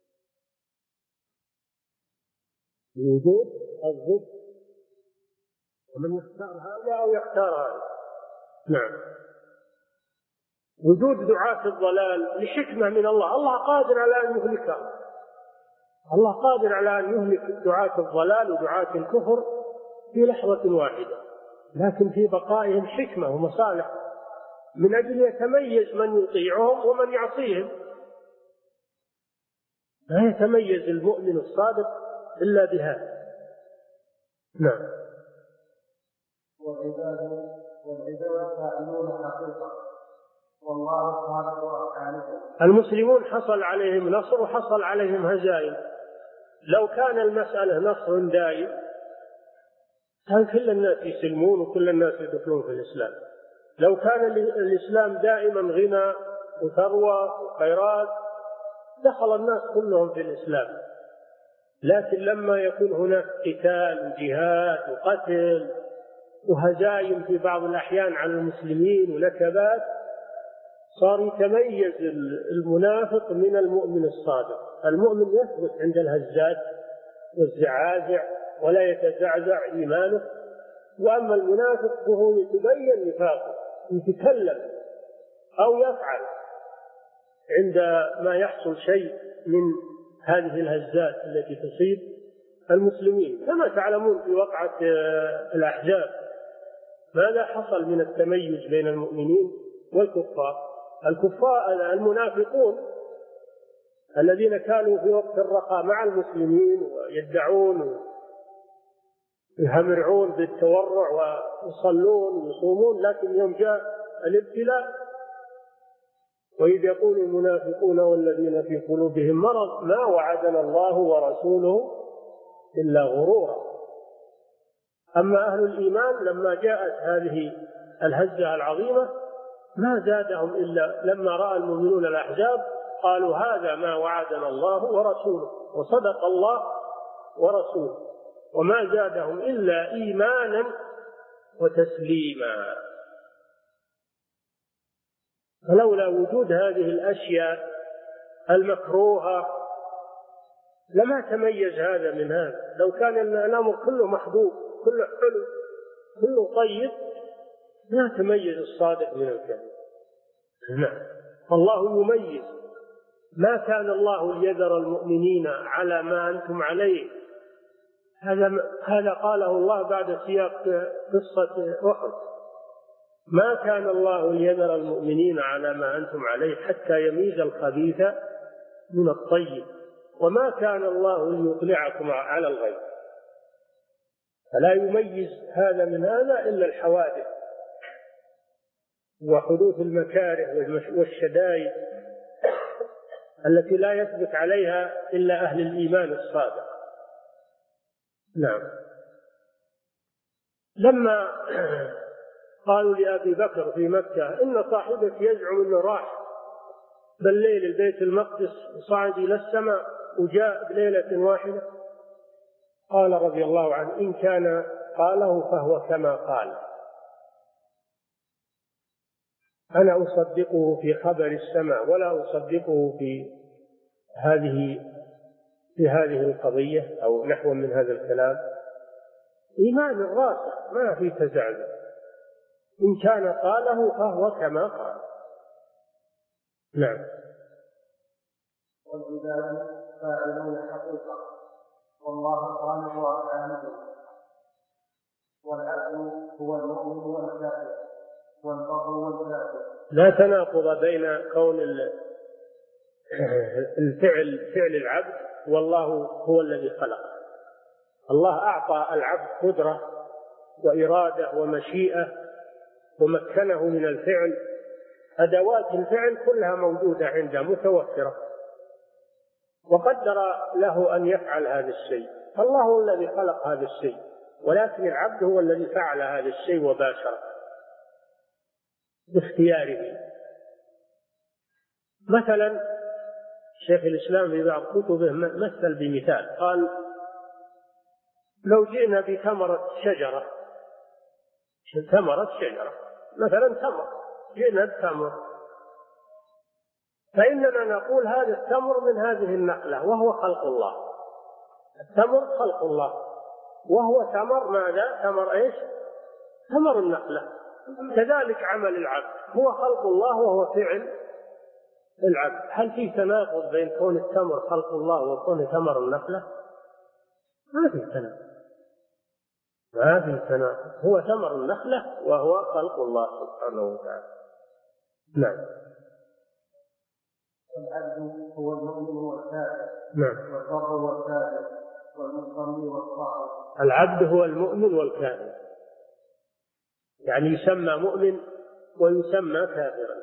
بوجود الضد، ومن يختار هذا أو يختار هذا. نعم. وجود دعاة الضلال لحكمة من الله، الله قادر على أن يهلكهم، الله قادر على أن يهلك دعاة الضلال ودعاة الكفر في لحظة واحدة، لكن في بقائهم حكمة ومصالح من أجل يتميز من يطيعهم ومن يعصيهم. لا يتميز المؤمن الصادق إلا بهذا. نعم. والعباد والعباد فاعلون حقيقة والله خالق وخالق. المسلمون حصل عليهم نصر وحصل عليهم هزائم. لو كان المسألة نصر دائم كان كل الناس يسلمون وكل الناس يدخلون في الإسلام. لو كان الإسلام دائما غنى وثروة وخيرات دخل الناس كلهم في الإسلام، لكن لما يكون هناك قتال وجهاد وقتل وهزائم في بعض الأحيان على المسلمين ونكبات، صار يتميز المنافق من المؤمن الصادق. المؤمن يثبت عند الهزات والزعازع ولا يتزعزع إيمانه، وأما المنافق فهو يتبين نفاقه، يتكلم أو يفعل عند ما يحصل شيء من هذه الهزات التي تصيب المسلمين. كما تعلمون في وقعة الأحزاب ماذا حصل من التميز بين المؤمنين والكفار. الكفار المنافقون الذين كانوا في وقت الرخاء مع المسلمين ويدعون ويهمرعون بالتورع ويصلون ويصومون، لكن يوم جاء الابتلاء وإذ يقول المنافقون والذين في قلوبهم مرض ما وعدنا الله ورسوله إلا غرورا. أما أهل الإيمان لما جاءت هذه الهزة العظيمة ما زادهم إلا لما رأى المؤمنون الأحزاب قالوا هذا ما وعدنا الله ورسوله، وصدق الله ورسوله، وما زادهم إلا إيمانا وتسليما. فلولا وجود هذه الأشياء المكروهة لما تميز هذا من هذا. لو كان الأمر كله محبوب كله حلو كله طيب لا تميز الصادق من الكاذب. نعم، الله يميز. ما كان الله ليذر المؤمنين على ما أنتم عليه. هذا هذا قاله الله بعد سياق قصة أحد. ما كان الله ليذر المؤمنين على ما أنتم عليه حتى يميز الخبيث من الطيب، وما كان الله ليطلعكم على الغيب. فلا يميز هذا من هذا إلا الحوادث وحدوث المكاره والشدائد التي لا يثبت عليها إلا أهل الإيمان الصادق. نعم. لما قالوا لأبي بكر في مكة إن صاحبك يزعم أنه راح بالليل البيت المقدس وصعد إلى السماء وجاء بليلة واحدة، قال رضي الله عنه إن كان قاله فهو كما قال، أنا أصدقه في خبر السماء ولا أصدقه في هذه في هذه القضية أو نحو من هذا الكلام. إيمان راسخ ما في تزعزع. إن كان قاله فهو كما قال. نعم. والعباد فاعلون حقيقة والله خالق أفعالهم، والعبد هو المؤمن والكافر والبر والكافر. لا تناقض بين كون الفعل فعل العبد والله هو الذي خلقه. الله أعطى العبد قدرة وإرادة ومشيئة ومكنه من الفعل. أدوات الفعل كلها موجودة عنده متوفرة، وقدر له أن يفعل هذا الشيء. الله هو الذي خلق هذا الشيء، ولكن العبد هو الذي فعل هذا الشيء وباشره باختياره. مثلا شيخ الإسلام في بعض كتبه مثل بمثال، قال لو جئنا بثمرة شجرة ثمرة شجرة مثلا تمر، جئنا بثمر، فإننا نقول هذا التمر من هذه النخلة وهو خلق الله. التمر خلق الله وهو ثمر ماذا؟ ثمر ايش؟ ثمر النخلة. كذلك عمل العبد هو خلق الله وهو فعل العبد. هل في تناقض بين كون التمر خلق الله وكون ثمر النخلة؟ ما في تناقض، ما في تناقض. هو ثمر النخلة وهو خلق الله سبحانه وتعالى. نعم. العبد هو المؤمن والكافر. نعم. والبر والكافر والمصلي والصائم. العبد هو المؤمن والكافر، يعني يسمى مؤمن ويسمى كافرا.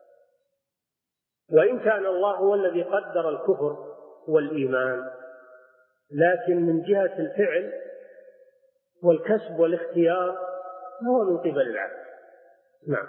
وإن كان الله هو الذي قدر الكفر والإيمان، لكن من جهة الفعل والكسب والاختيار هو من قبل العبد. نعم.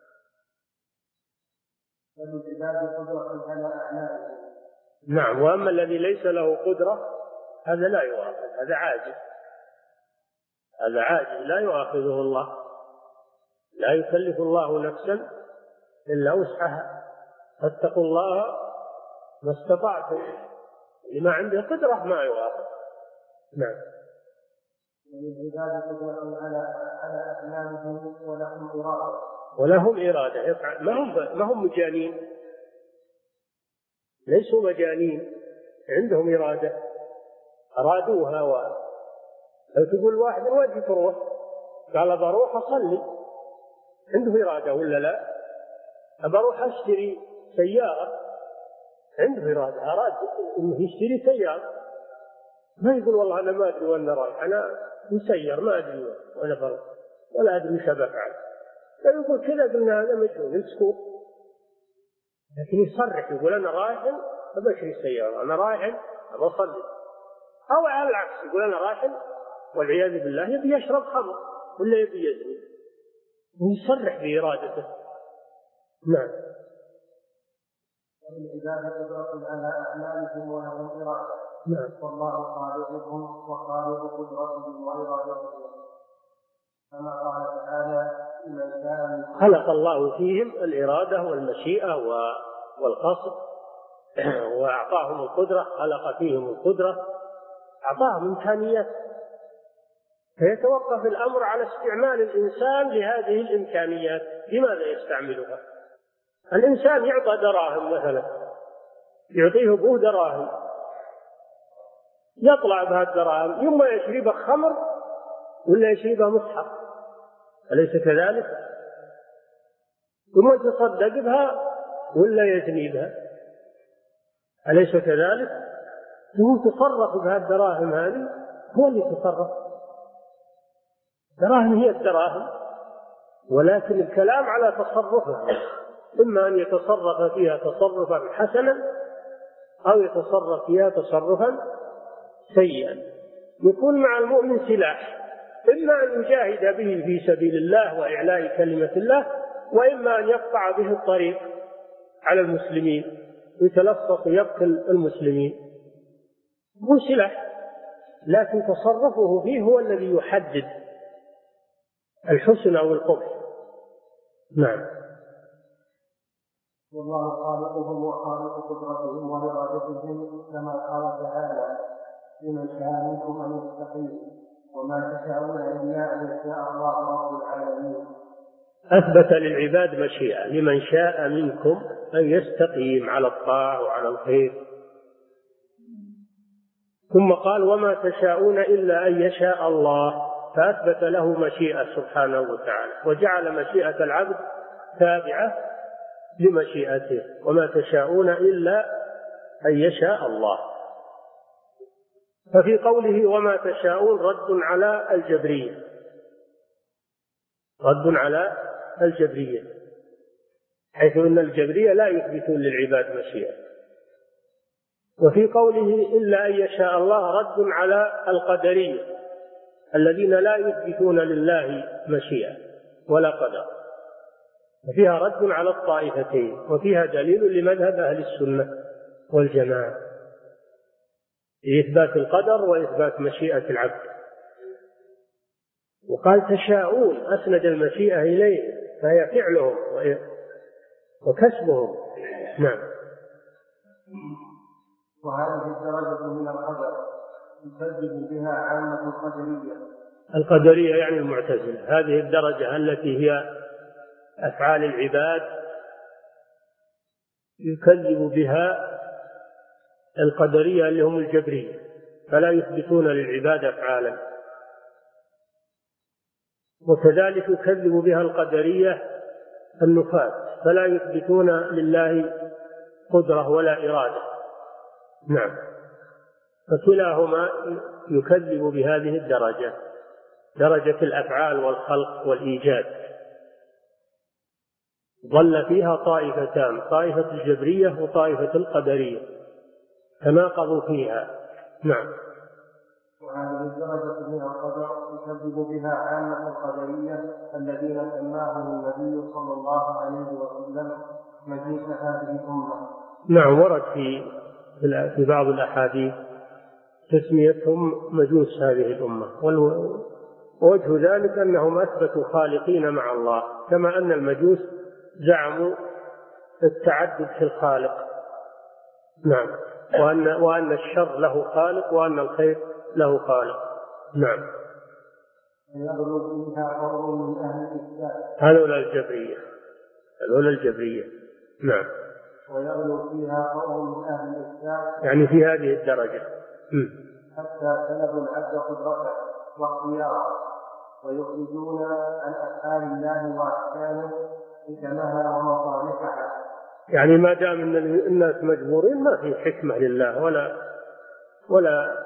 وللعباد قدرة على أعمالهم. نعم. وأما الذي ليس له قدرة هذا لا يؤاخذ، هذا عاجز، هذا عاجز لا يؤاخذه الله، لا يكلف الله نفسا إلا وسعها، فاتقوا الله ما استطعتم، لما عنده قدرة ما يؤاخذ. نعم. وللعباد قدرة على على أعمالهم ولهم إرادة. ولهم إرادة، ما هم ما هم مجانين، ليسوا مجانين، عندهم إرادة أرادوها. و لو تقول واحد وين تروح؟ قال بروح أصلي، عنده إرادة ولا لا؟ بروح أشتري سيارة، عنده إرادة، أراد إنه يشتري سيارة، ما يقول والله أنا ما أدري وين رايح، أنا مسير ما أدري وين بروح ولا أدري وش بفعل. لا يقول كذا، قلنا هذا مجنون السكوت، لكن يصرح يقول أنا رايح بشري السيارة، أنا رايح أصلي، أو على العكس يقول أنا رايح والعياذ بالله يبي يشرب خمر ولا يبي يزني، ويصرح بإرادته. نعم. والعبادة تدرك على أعمالهم ولهم إرادة. نعم. والله خالقهم وخالق قدرتهم وإرادتهم، كما قال تعالى: خلق الله فيهم الإرادة والمشيئة والقصد وأعطاهم القدرة، خلق فيهم القدرة، أعطاهم إمكانيات، فيتوقف الأمر على استعمال الإنسان لهذه الإمكانيات. لماذا يستعملها؟ الإنسان يعطى دراهم مثلا، يعطيه أبوه دراهم، يطلع بها الدراهم يوم يشربه خمر ولا يشربه مصحف، أليس كذلك؟ ثم يتصدق بها ولا يزني بها، أليس كذلك؟ هو تصرف بها الدراهم، هذه هو اللي تصرف، الدراهم هي الدراهم، ولكن الكلام على تصرفها، إما أن يتصرف فيها تصرفا حسنا أو يتصرف فيها تصرفا سيئا. يكون مع المؤمن سلاح، إما أن يجاهد به في سبيل الله وإعلاء كلمة الله، وإما أن يقطع به الطريق على المسلمين ويتلصق يقتل المسلمين، هو سلاح، لكن تصرفه فيه هو الذي يحدد الحسن أو القبح. نعم. والله خالقهم وخالق قدرتهم وإرادتهم، كما قال تعالى: لمن شاء منكم أن يستقيم وما تشاءون إلا أن يشاء الله رب العالمين. أثبت للعباد مشيئة لمن شاء منكم أن يستقيم على الطاعة وعلى الخير، ثم قال: وما تشاءون إلا أن يشاء الله، فأثبت له مشيئة سبحانه وتعالى، وجعل مشيئة العبد تابعة لمشيئته، وما تشاءون إلا أن يشاء الله. ففي قوله وما تشاءون رد على الجبرية، رد على الجبرية، حيث أن الجبرية لا يثبتون للعباد مشيئة. وفي قوله إلا أن يشاء الله رد على القدرية الذين لا يثبتون لله مشيئة ولا قدر، وفيها رد على الطائفتين، وفيها دليل لمذهب أهل السنة والجماعة لإثبات القدر وإثبات مشيئة العبد. وقال تشاءون، أسند المشيئة إليه، فهي فعلهم وكسبهم. نعم. وهذه الدرجة من القدر يكذب بها عامة القدرية. القدرية يعني المعتزلة، هذه الدرجة التي هي أفعال العباد يكذب بها القدرية اللي هم الجبرية، فلا يثبتون للعباد أفعالا. وكذلك يكذب بها القدرية النفاة، فلا يثبتون لله قدرة ولا إرادة. نعم. فكلاهما يكذب بهذه الدرجة، درجة الأفعال والخلق والإيجاد. ظل فيها طائفتان، طائفة الجبرية وطائفة القدرية، تناقضوا فيها. نعم. وهذه الدرجة من القدر يكذب بها عامة القدرية الذين سماهم النبي صلى الله عليه وسلم مجوس هذه الأمة. نعم، ورد في في بعض الأحاديث تسميتهم مجوس هذه الأمة، ووجه ذلك أنهم أثبتوا خالقين مع الله، كما أن المجوس زعموا التعدد في الخالق. نعم. وأن, وأن الشر له خالق وأن الخير له خالق. نعم. هذول الجبرية، هذول الجبرية. نعم. ويغلو فيها قوم من أهل الإسلام، يعني في هذه الدرجة حتى سلبوا العبد قدرته واختياره، ويخرجون عن أفعال الله وأحكامه حكمها ومصالحها. يعني ما دام ان الناس مجبورين ما في حكمة لله ولا ولا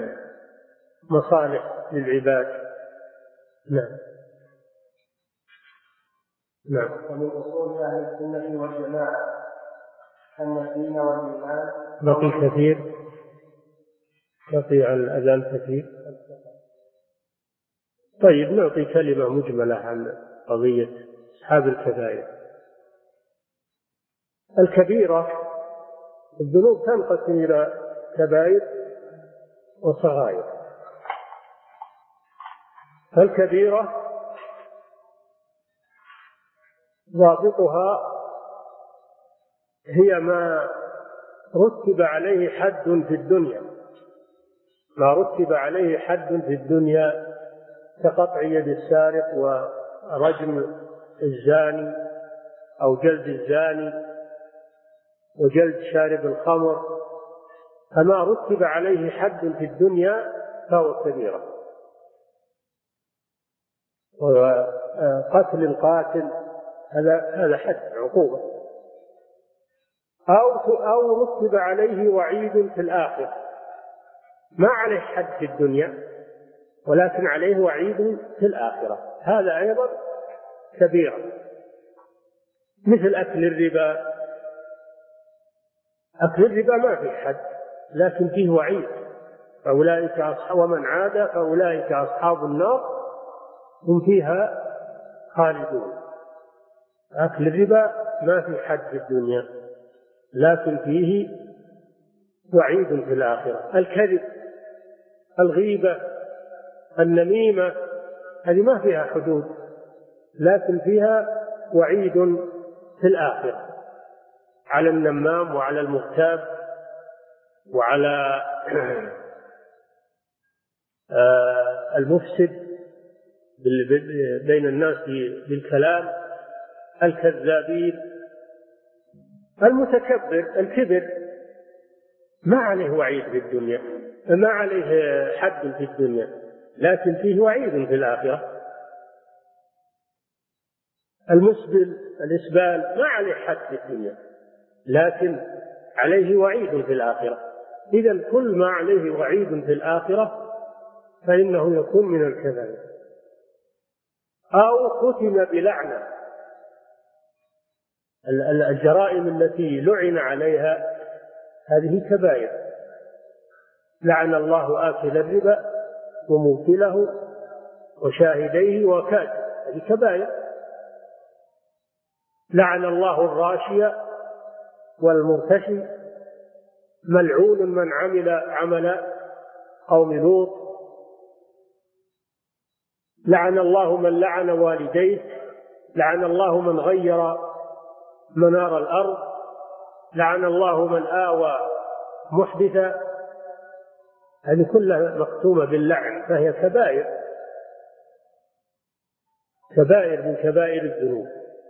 مصالح للعباد. نعم. نعم. ومن أصول أهل السنة والجماعة أن الدين والإيمان بقي كثير، بقي على الأذان كثير. طيب نعطي كلمة مجملة عن قضية أصحاب الكبائر. الكبيرة الذنوب تنقسم إلى كبائر وصغائر. فالكبيرة ضابطها هي ما رتب عليه حد في الدنيا، ما رتب عليه حد في الدنيا كقطع يد السارق ورجم الزاني أو جلد الزاني وجلد شارب الخمر، فما رتب عليه حد في الدنيا فهو كبيرة. وقتل القاتل هذا هذا حد عقوبة، أو أو رتب عليه وعيد في الآخرة، ما عليه حد في الدنيا ولكن عليه وعيد في الآخرة، هذا أيضا كبيرة. مثل أكل الربا، أكل الربا ما في حد لكن فيه وعيد، فأولئك أصحاب ومن عاد فأولئك أصحاب النار هم فيها خالدون. أكل الربا ما في حد في الدنيا لكن فيه وعيد في الآخرة. الكذب، الغيبة، النميمة، هذه ما فيها حدود لكن فيها وعيد في الآخرة على النمام وعلى المغتاب وعلى المفسد بين الناس بالكلام، الكذابين، المتكبر. الكبر ما عليه وعيد في الدنيا، ما عليه حد في الدنيا لكن فيه وعيد في الآخرة. المسبل، الإسبال، ما عليه حد في الدنيا لكن عليه وعيد في الآخرة. إذن كل ما عليه وعيد في الآخرة فإنه يكون من الكبائر. أو ختم بلعنة، الجرائم التي لعن عليها هذه كبائر. لعن الله آكل الربا وموكله وشاهديه وكاتبه، هذه كبائر. لعن الله الراشي والمرتشي، ملعون من عمل عمل قوم لوط. لعن الله من لعن والديه، لعن الله من غير منار الأرض، لعن الله من آوى محدثا، هذه كلها مختومة باللعن فهي كبائر، كبائر من كبائر الذنوب.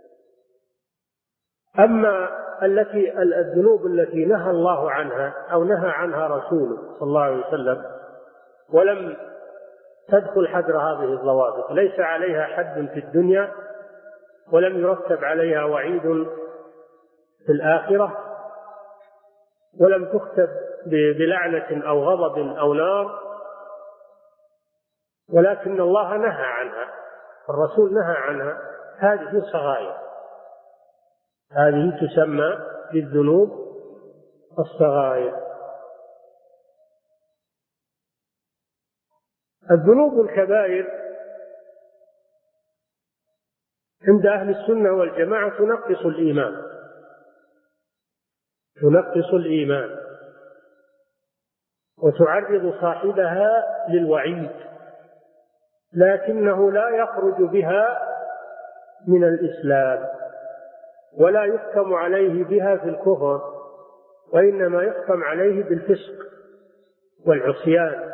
أما التي الذنوب التي نهى الله عنها أو نهى عنها رسوله صلى الله عليه وسلم ولم تدخل حجر هذه الضوابط، ليس عليها حد في الدنيا ولم يرتب عليها وعيد في الآخرة ولم تختم بلعنة أو غضب أو نار، ولكن الله نهى عنها، الرسول نهى عنها، هذه صغائر، هذه تسمى بالذنوب الصغائر. الذنوب الكبائر عند أهل السنة والجماعة تنقص الإيمان، تنقص الإيمان وتعرض صاحبها للوعيد، لكنه لا يخرج بها من الإسلام ولا يحكم عليه بها في الكفر، وإنما يحكم عليه بالفسق والعصيان،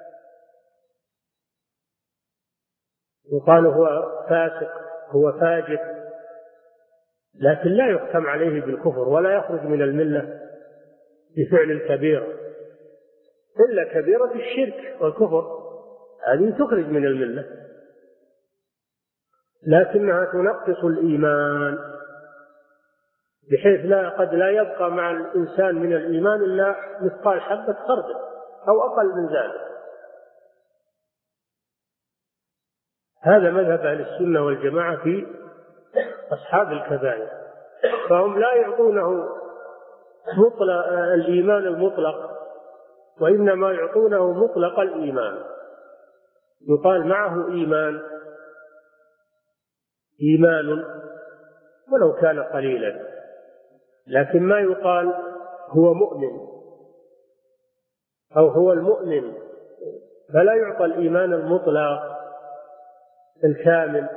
يقال هو فاسق هو فاجر، لكن لا يحكم عليه بالكفر ولا يخرج من الملة بفعل الكبيرة، إلا كبيرة الشرك والكفر هذه تخرج من الملة، لكنها تنقص الإيمان بحيث لا قد لا يبقى مع الإنسان من الإيمان إلا مثقال حبة خردل أو أقل من ذلك. هذا مذهب أهل السنة والجماعة في أصحاب الكبائر، فهم لا يعطونه مطلق الإيمان المطلق، وإنما يعطونه مطلق الإيمان، يقال معه إيمان إيمان ولو كان قليلا، لكن ما يقال هو مؤمن أو هو المؤمن، فلا يعطى الإيمان المطلق الكامل،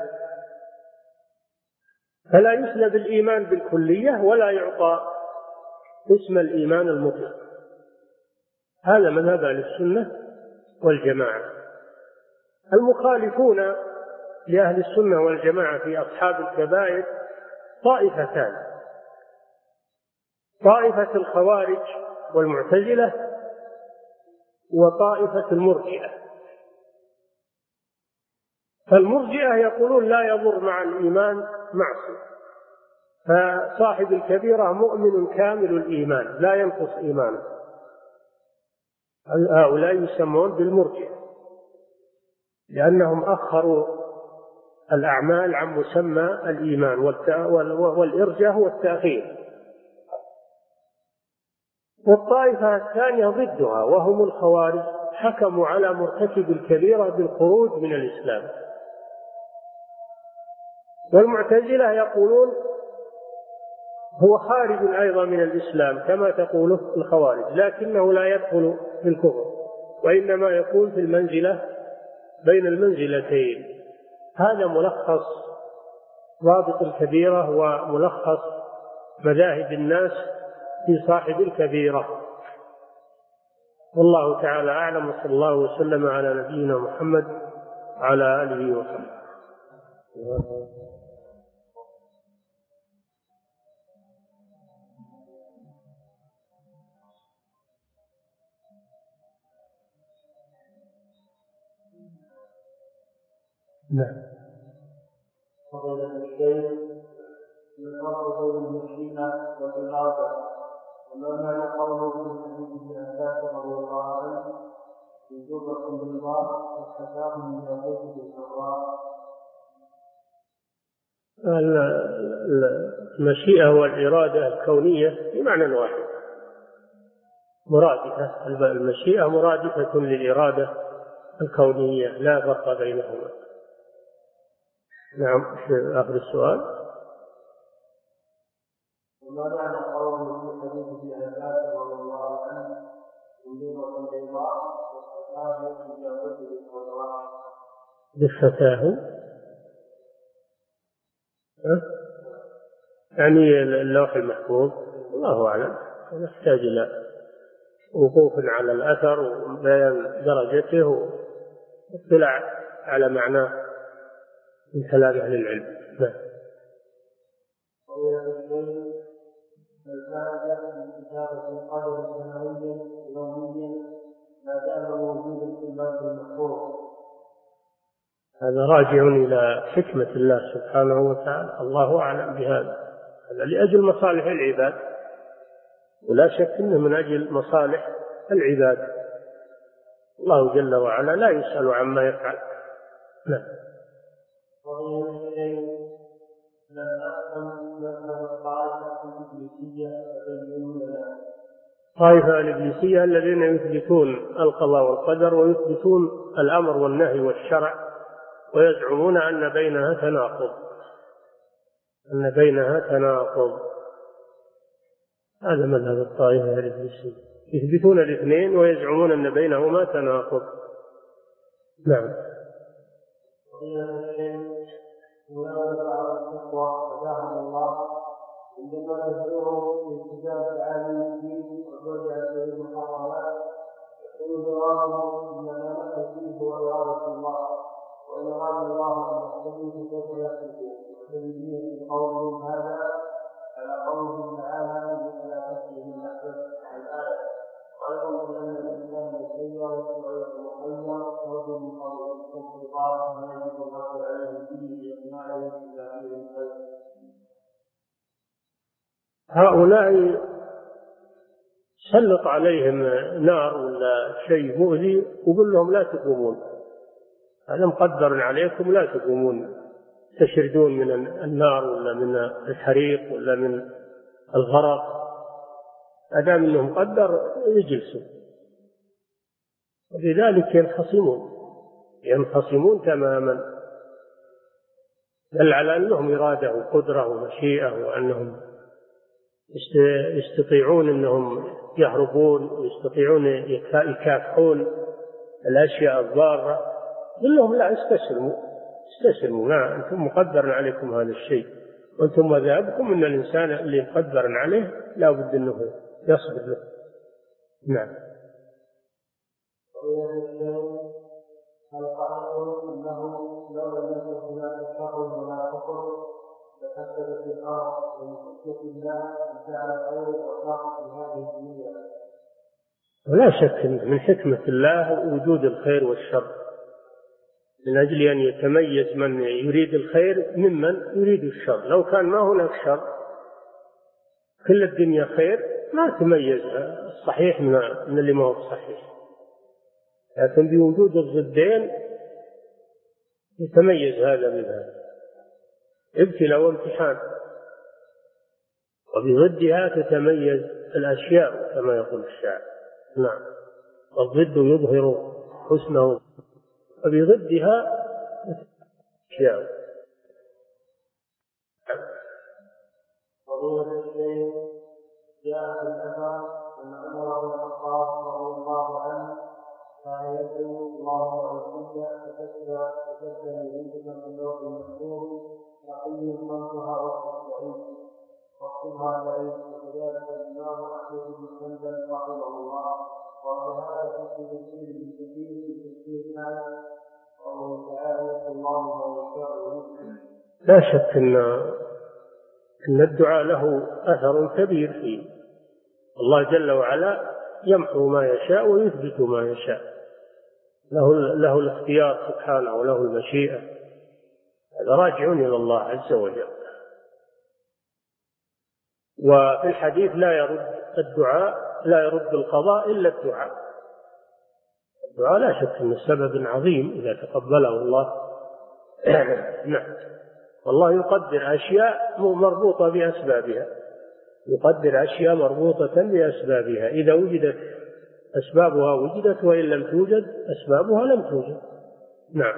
فلا يسلب الإيمان بالكلية ولا يعطى اسم الإيمان المطلق. هذا مذهب أهل السنة والجماعة. المخالفون لأهل السنة والجماعة في أصحاب الكبائر طائفتان: طائفة الخوارج والمعتزلة، وطائفة المرجئة. فالمرجئة يقولون لا يضر مع الإيمان معصية، فصاحب الكبيرة مؤمن كامل الإيمان لا ينقص إيمانه، هؤلاء يسمون بالمرجئة لأنهم أخروا الأعمال عن مسمى الإيمان، والإرجاء هو التأخير. والطائفة الثانية ضدها وهم الخوارج، حكموا على مرتكب الكبيرة بالخروج من الإسلام. والمعتزلة يقولون هو خارج أيضا من الإسلام كما تقوله الخوارج، لكنه لا يدخل في الكفر، وإنما يكون في المنزلة بين المنزلتين. هذا ملخص ضابط الكبيرة وملخص مذاهب الناس في صاحب الكبيرة. والله تعالى أعلم، وصلى الله وسلم على نبينا محمد وعلى آله وصحبه. نعم. فضيلة الشيخ، الفرق بين المشيئة والإرادة، ومعنى قوله في الحديث ابن عباس رضي الله عنه: في جرة بالله والحساب من يقوت بالسراء. المشيئة والإرادة الكونية بمعنى واحد، مرادفة. المشيئة مرادفة للإرادة الكونية، لا فرق بينهما. نعم. آخر السؤال: وما معنى قوله في حديث ابن عباس رضي الله عنه: من جرة بالله والحساب من يقوت بالسراء؟ بالفتاه يعني اللوح المحفوظ، الله أعلم، نحتاج إلى وقوف على الأثر وبيان درجته واطلاع على معناه من كلام أهل العلم. نعم. كتابة القدر سنويا يوميا ما دام موجودا في اللوح المحفوظ، هذا راجع إلى حكمة الله سبحانه وتعالى، الله أعلم بهذا. هذا لأجل مصالح العباد، ولا شك أنه من أجل مصالح العباد. الله جل وعلا لا يسأل عما يفعل. نعم. طائفة الإبليسية الذين يثبتون القضاء والقدر ويثبتون الأمر والنهي والشرع، ويزعمون أن بينها تناقض أن بينها تناقض هذا مذهب الطائفة الإبليسية، يثبتون الاثنين ويزعمون أن بينهما تناقض. نعم. عندما تدعوه في كتاب تعاليم الدين وترجع إليه المحرمات، يقول جوابه: إنما نحن فيه هو إرادة الله، وإن أراد الله أن يحتميه سوف يحتميه، وتبين في قولهم هذا على قوله تعالى: إنك لا تحتمي من أحدث الآية، وأيضا أن الإنسان مسير وغير مخير وهو من قول التفريقات ما يجب الرد عليه به بإجماعه إلا فيه الخير. هؤلاء سلط عليهم نار ولا شيء مؤذي وقل لهم لا تقومون، هذا مقدر عليكم لا تقومون، تشردون من النار ولا من الحريق ولا من الغرق، ما دام أنه مقدر يجلسوا، وبذلك ينخصمون ينخصمون تماما، دل على أنهم إرادة وقدرة ومشيئة، وأنهم يستطيعون أنهم يهربون ويستطيعون يكافحون الأشياء الضارة. قل لهم لا، استسلموا استسلموا، ما أنتم مقدر عليكم هذا الشيء، وأنتم مذهبكم أن الإنسان اللي مقدر عليه لا بد أنه يصبر له. نعم. هل قالوا انه لو لم يكن هناك شر ولا كفر لفسدت الارض ومن حكمه الله جعل الخير والشر في هذه الدنيا؟ ولا شك من حكمة الله وجود الخير والشر، من أجل أن يتميز من يريد الخير ممن يريد الشر. لو كان ما هناك شر كل الدنيا خير ما تميز الصحيح من اللي ما هو صحيح، لكن بوجود الضدين يتميز هذا من هذا، ابتلاء وامتحان، وبضدها تتميز الأشياء كما يقول الشاعر. نعم. والضد يظهر حسنه، وبضدها أشياء. وضوء الشيء جاء في الأثر أن عمر بن الخطاب رضي الله عنه كان يدعو الله ورسوله فتسبح فتسبح يمسك من لوح المحفوظ نقي صوتها وقت السعيد واكتبها بعيد. وكذلك الإمام أحمد بن حنبل رحمه الله وبهذا في تفسير الكثير في تفسير الآية وهو تعالى الله ويشاء. لا شك أن أن الدعاء له أثر كبير فيه. الله جل وعلا يمحو ما يشاء ويثبت ما يشاء، له له الاختيار سبحانه وله المشيئة، هذا راجع إلى الله عز وجل. وفي الحديث لا يرد الدعاء لا يرد القضاء إلا الدعاء. الدعاء لا شك أنه سبب عظيم إذا تقبله الله. نعم. والله يقدر أشياء مربوطة بأسبابها، يقدر أشياء مربوطة بأسبابها، إذا وجدت أسبابها وجدت، وإن لم توجد أسبابها لم توجد. نعم.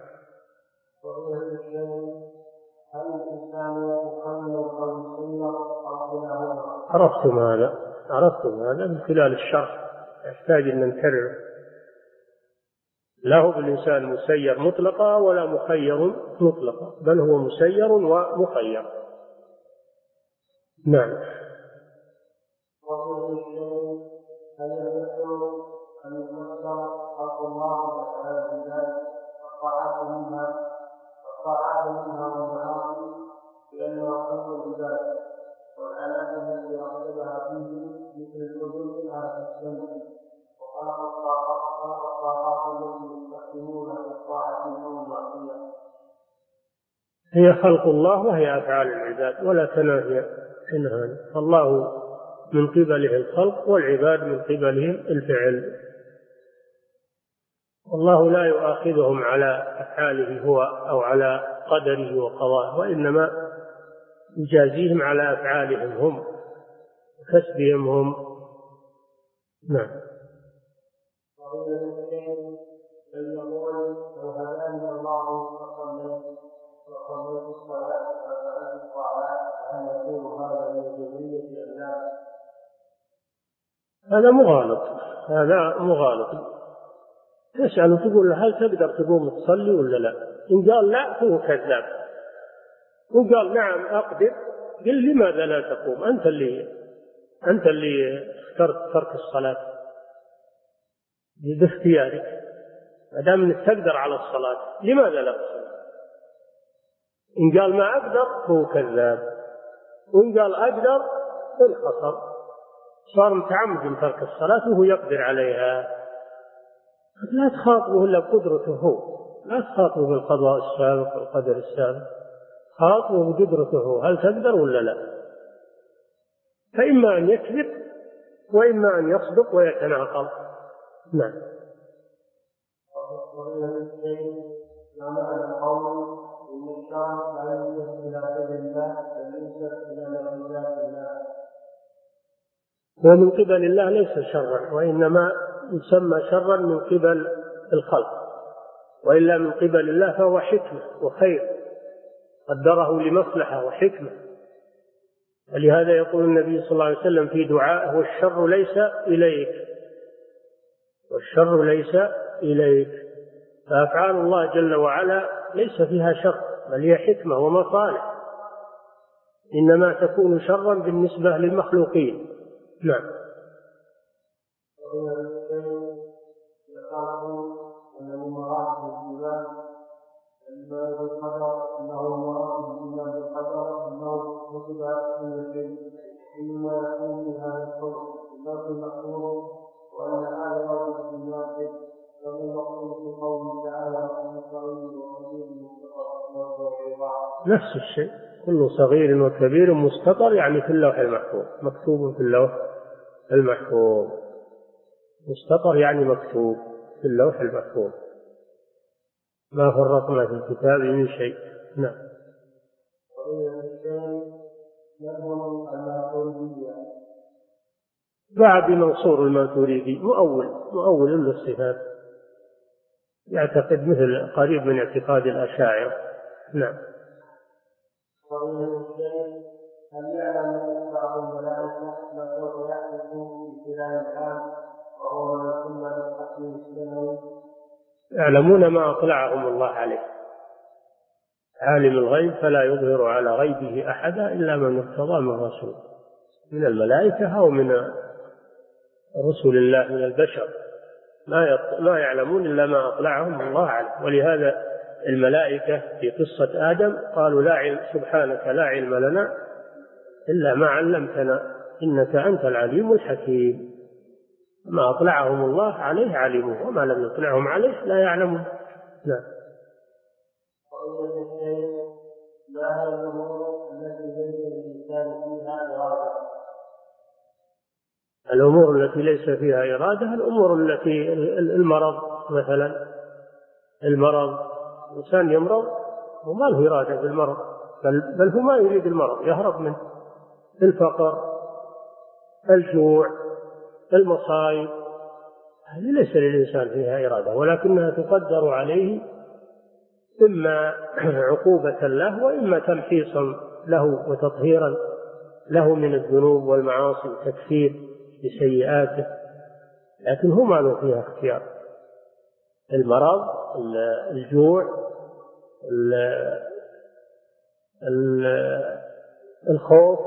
عرفتم هذا عرفتم هذا من خلال الشرح، يحتاج أن نكرر. لا هو بالإنسان مسير مطلقا ولا مخير مطلقا، بل هو مسير ومخير. نعم. وفي الشيء هل يذكر أن يفسر خلق الله وأفعال العباد والطاعات منها والطاعات منها والمعاصي بأنه خلق العباد والآلات التي رتبها فيه مثل الوجود على السنة وخلق الطاعات التي يستخدمونها في الطاعة أو المعصية. هي خلق الله وهي أفعال العباد ولا تنافي عنها، فالله من قبله الخلق والعباد من قبلهم الفعل. والله لا يؤاخذهم على أفعاله هو أو على قدره وقضائه، وإنما يجازيهم على أفعالهم هم وكسبهم هم. نعم. بل يقول لو هداني الله وصليت وصليت الصلاة وفعلت الطاعات فهل يكون هذا من الجبرية أم لا؟ هذا مغالط هذا مغالط تسأل تقول هل تقدر تقوم تصلي ولا لا؟ إن قال لا هو كذاب، وإن قال نعم أقدر قل لماذا لا تقوم؟ أنت اللي أنت اللي اخترت ترك الصلاة باختيارك، ما دام انك تقدر على الصلاة لماذا لا تصلي؟ إن قال ما أقدر هو كذاب، وإن قال أقدر انخسر، صار متعمد ترك الصلاة وهو يقدر عليها. لا تخاطبه إلا بقدرته هو، لا تخاطبه بالقضاء السابق والقدر السابق، خاطبه بقدرته هو، هل تقدر ولا لا؟ فإما أن يكذب وإما أن يصدق ويتناقض. نعم. ما معنى القول إن الشرع لا ينسب إلى غير الله بل ينسب إلى معجزات الله؟ ومن قبل الله ليس شرا، وإنما يسمى شرا من قبل الخلق، وإلا من قبل الله فهو حكمة وخير قدره لمصلحة وحكمة. ولهذا يقول النبي صلى الله عليه وسلم في دعائه: والشر ليس إليك، والشر ليس إليك. فأفعال الله جل وعلا ليس فيها شر، بل هي حكمة ومصالح، إنما تكون شرا بالنسبة للمخلوقين. نعم. نفس الشيء، كل صغير وكبير مستطر، يعني في اللوح المحفوظ، مكتوب في اللوح المحفوظ. مستطر يعني مكتوب في اللوح المحفوظ، ما فرطنا في الكتاب من شيء. نعم. بعد منصور الماتريدي مؤول مؤول للصفات، يعتقد مثل قريب من اعتقاد الأشاعرة. نعم. هل يعلم بعض الملائكة ما سوف يحدث في خلال العام وهو من ثم الحكم السماوي؟ يعلمون ما أطلعهم الله عليه، عالم الغيب فلا يظهر على غيبه أحدا إلا من ارتضى من رسول من الملائكة أو من رسل الله من البشر، ما يعلمون إلا ما أطلعهم الله عليه. ولهذا الملائكة في قصة آدم قالوا: لا علم سبحانك لا علم لنا إلا ما علمتنا إنك أنت العليم الحكيم. ما أطلعهم الله عليه علموه، وما لم يطلعهم عليه لا يعلمون. نعم. الأمور التي ليس فيها إرادة، الأمور التي المرض مثلا، المرض إنسان يمرض وما له إرادة بالمرض، بل هو ما يريد المرض، يهرب منه. الفقر، الجوع، المصائب، هذه ليس للإنسان فيها إرادة، ولكنها تقدر عليه إما عقوبة له وإما تمحيصا له وتطهيرا له من الذنوب والمعاصي وتكفير بسيئاته، لكن هو ما له فيها اختيار. المرض، الجوع، الخوف،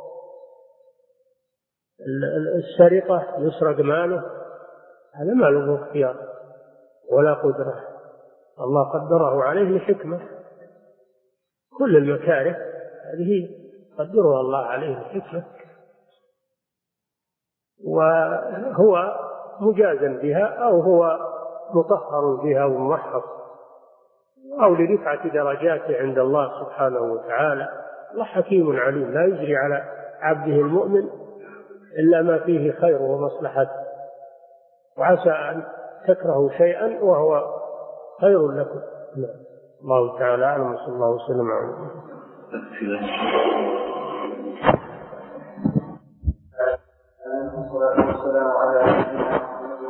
السرقة، يسرق ماله، هذا ما له اختيار ولا قدرة، الله قدره عليه لحكمة. كل المكاره هذه قدرها الله عليه لحكمة، وهو مجازا بها أو هو مطهر بها وممحص، أو لرفعة درجاته عند الله سبحانه وتعالى. الله حكيم عليم، لا يجري على عبده المؤمن إلا ما فيه خير ومصلحته، وعسى أن تكرهوا شيئا وهو خير لكم. الله تعالى أعلم، صلى الله وسلم على والصلاة والسلام على نبينا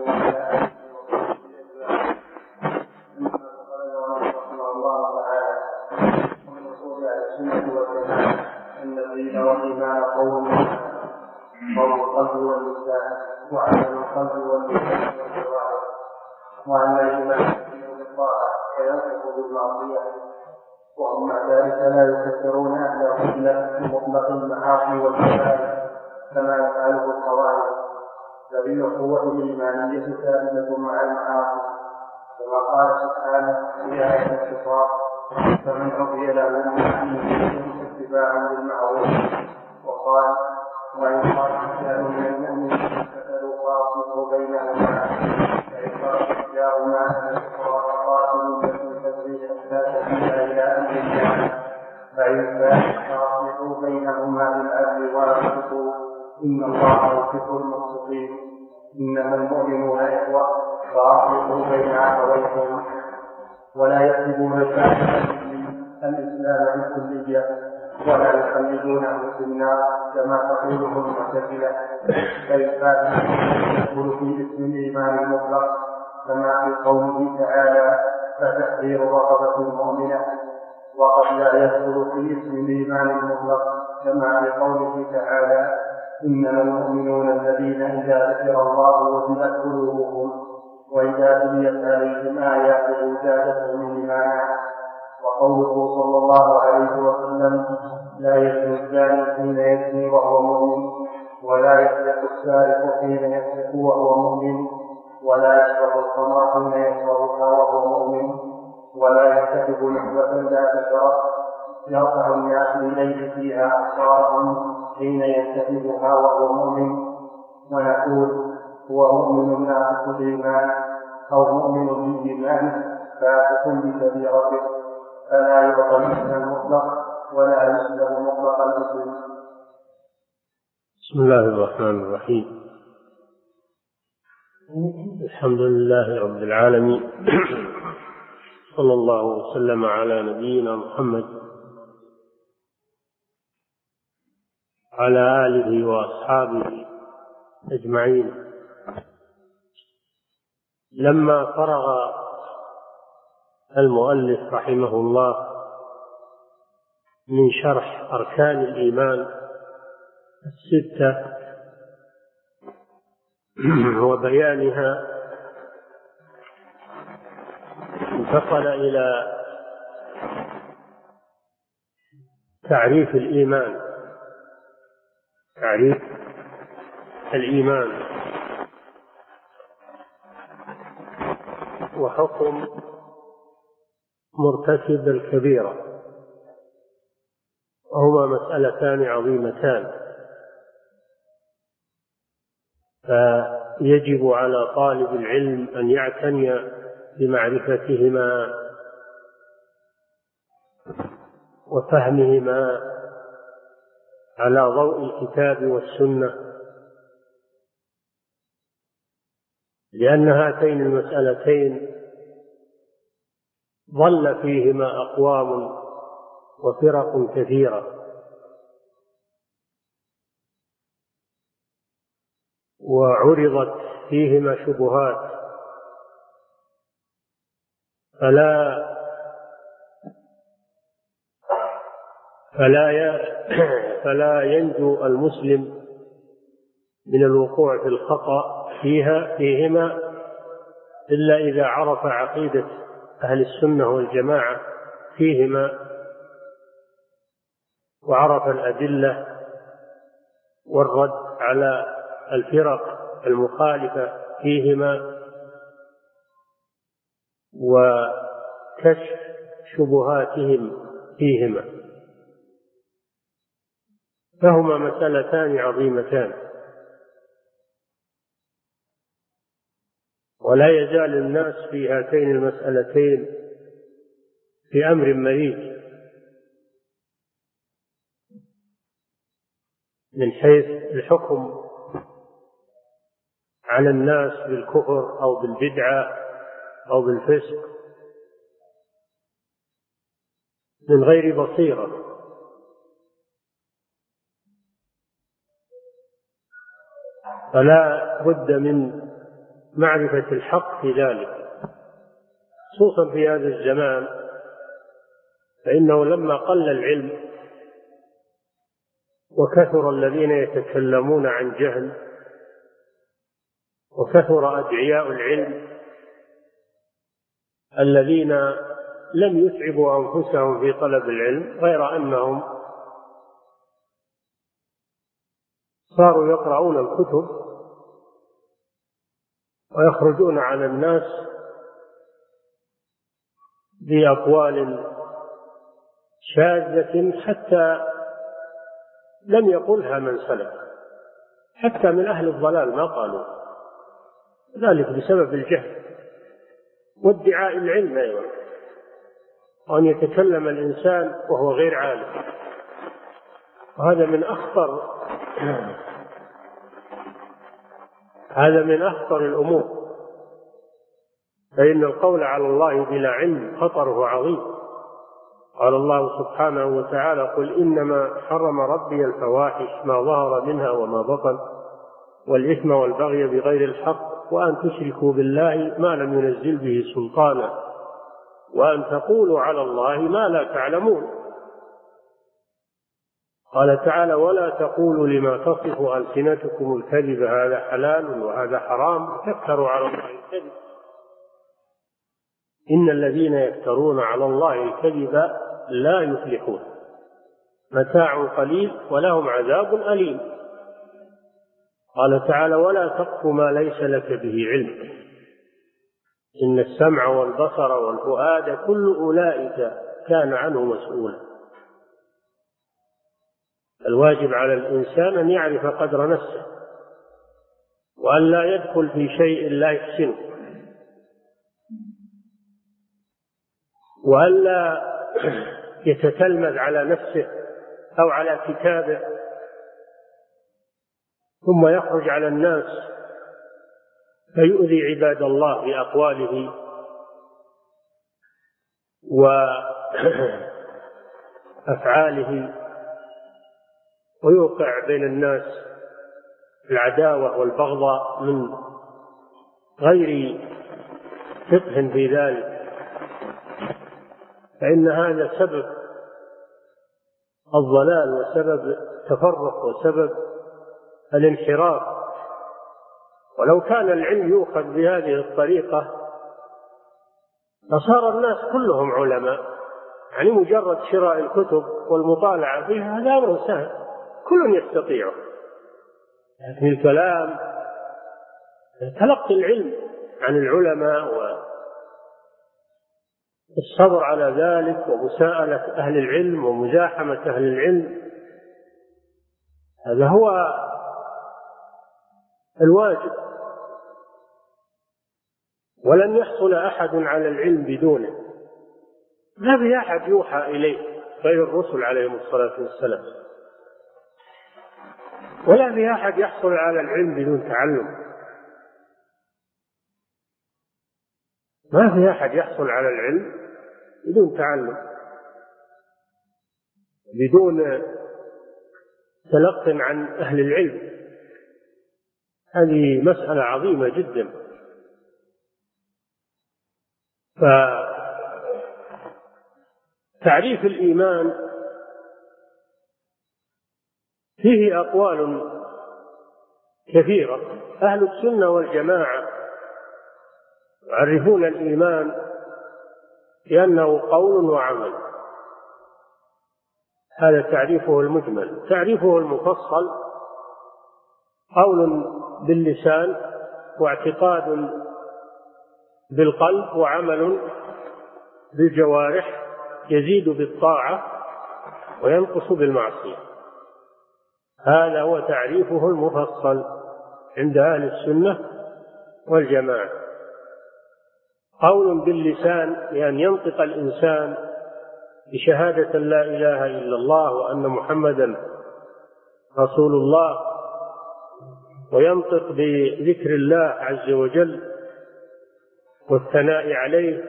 وإيمان قول القلب واللسان وعمل القلب واللسان والجوارح، وأن الإيمان يزيد بالطاعة وينقص بالمعصية، وهم مع ذلك لا يكفرون أهل القبلة بمطلق المعاصي والكبائر كما يفعله الخوارج، بل القوة الإيمانية ثابتة مع المعاصي، كما قال سبحانه في آية الخطاب: فمن عفي له من دينه اتباعا بالمعروف. وقال: وإن خرجوا من المؤمنين فقتلوا فاصلحوا بينهما، فإن خرجوا جاءهما أهل الكفر فقاتلوا التي تبغي حتى تفيء إلى أمر الله، فإن فاءت فأصلحوا بينهما بالعدل وأقسطوا إن الله يحب المقسطين. إنما المؤمنون إخوة فأصلحوا بين أخويكم، ولا يحسبون الكافر الإسلام بالكلية ولا يخلدونه في النار كما تقوله المعتزلة، فالكافر يدخل في اسم الإيمان المطلق كما في قوله تعالى فتحرير رقبة مؤمنة، وقد لا يدخل في اسم الإيمان المطلق كما في قوله تعالى إنما المؤمنون الذين إذا ذكر الله وجلت قلوبهم وإذا تليت عليهم آياته زادتهم إيمانا. وقوله صلى الله عليه وسلم لا يزني الزاني حين يزني وهو مؤمن، ولا يسرق السارق حين يسرق وهو مؤمن، ولا يشرب الخمر حين يشربها وهو مؤمن، ولا يرتكب نحوة ذات شرف يرفع الناس إليه فيها أبصارهم حين يرتكبها وهو مؤمن. ونقول هو مؤمن ناقص الإيمان أو مؤمن بالإيمان فاسق بكبيرته، فلا يعطى الإسلام المطلق ولا يسلم مطلق المسلم. بسم الله الرحمن الرحيم. الحمد لله رب العالمين، صلى الله وسلم على نبينا محمد على آله وأصحابه أجمعين. لما فرغ المؤلف رحمه الله من شرح أركان الإيمان الستة وبيانها، انتقل إلى تعريف الإيمان تعريف الإيمان وحكم مرتكب الكبيرة، وهما مسألتان عظيمتان، فيجب على طالب العلم أن يعتني بمعرفتهما وفهمهما على ضوء الكتاب والسنة، لأن هاتين المسألتين ضل فيهما أقوام وفرق كثيرة، وعرضت فيهما شبهات، فلا فلا فلا ينجو المسلم من الوقوع في الخطأ فيها فيهما إلا إذا عرف عقيدة أهل السنة والجماعة فيهما، وعرف الأدلة والرد على الفرق المخالفة فيهما، وكشف شبهاتهم فيهما، فهما مسألتان عظيمتان، ولا يزال الناس في هاتين المسألتين في أمر مريج من حيث الحكم على الناس بالكفر أو بالبدعة أو بالفسق من غير بصيرة، فلا بد من معرفة الحق في ذلك، خصوصا في هذا الزمان، فإنه لما قل العلم وكثر الذين يتكلمون عن جهل وكثر أدعياء العلم الذين لم يتعبوا أنفسهم في طلب العلم، غير أنهم صاروا يقرؤون الكتب ويخرجون على الناس بأقوال شاذة حتى لم يقلها من سلف، حتى من أهل الضلال ما قالوا ذلك بسبب الجهل وادعاء العلم أيضا، وأن يتكلم الإنسان وهو غير عالم، وهذا من أخطر هذا من أخطر الأمور، فإن القول على الله بلا علم خطره عظيم، قال الله سبحانه وتعالى: قل إنما حرم ربي الفواحش ما ظهر منها وما بطن والإثم والبغي بغير الحق وأن تشركوا بالله ما لم ينزل به سلطانا وأن تقولوا على الله ما لا تعلمون. قال تعالى: ولا تقولوا لما تصف ألسنتكم الكذب هذا حلال وهذا حرام تفتروا على الله الكذب إن الذين يفترون على الله الكذب لا يفلحون متاع قليل ولهم عذاب أليم. قال تعالى: ولا تقف ما ليس لك به علم إن السمع والبصر والفؤاد كل أولئك كان عنه مسؤولا. الواجب على الإنسان أن يعرف قدر نفسه وأن لا يدخل في شيء لا يحسنه وأن لا يتتلمذ على نفسه أو على كتابه ثم يخرج على الناس فيؤذي عباد الله بأقواله وأفعاله ويوقع بين الناس العداوة والبغضاء من غير فقه في ذلك، فإن هذا سبب الضلال وسبب التفرق وسبب الانحراف. ولو كان العلم يؤخذ بهذه الطريقة لصار الناس كلهم علماء، يعني مجرد شراء الكتب والمطالعة فيها هذا أمر سهل كل يستطيعه، لكن الكلام تلقي العلم عن العلماء والصبر على ذلك ومساءلة أهل العلم ومزاحمة أهل العلم هذا هو الواجب، ولن يحصل أحد على العلم بدونه، لا في أحد يوحى إليه غير الرسل عليهم الصلاة والسلام، ولا في أحد يحصل على العلم بدون تعلم، ما في أحد يحصل على العلم بدون تعلم بدون تلق عن أهل العلم. هذه مسألة عظيمة جدا. فتعريف الإيمان فيه أقوال كثيرة. أهل السنة والجماعة يعرفون الإيمان بأنه قول وعمل، هذا تعريفه المجمل. تعريفه المفصل: قول باللسان واعتقاد بالقلب وعمل بالجوارح يزيد بالطاعة وينقص بالمعصية. هذا هو تعريفه المفصل عند أهل السنة والجماعة. قول باللسان بأن ينطق الإنسان بشهادة لا إله إلا الله وأن محمدا رسول الله، وينطق بذكر الله عز وجل والثناء عليه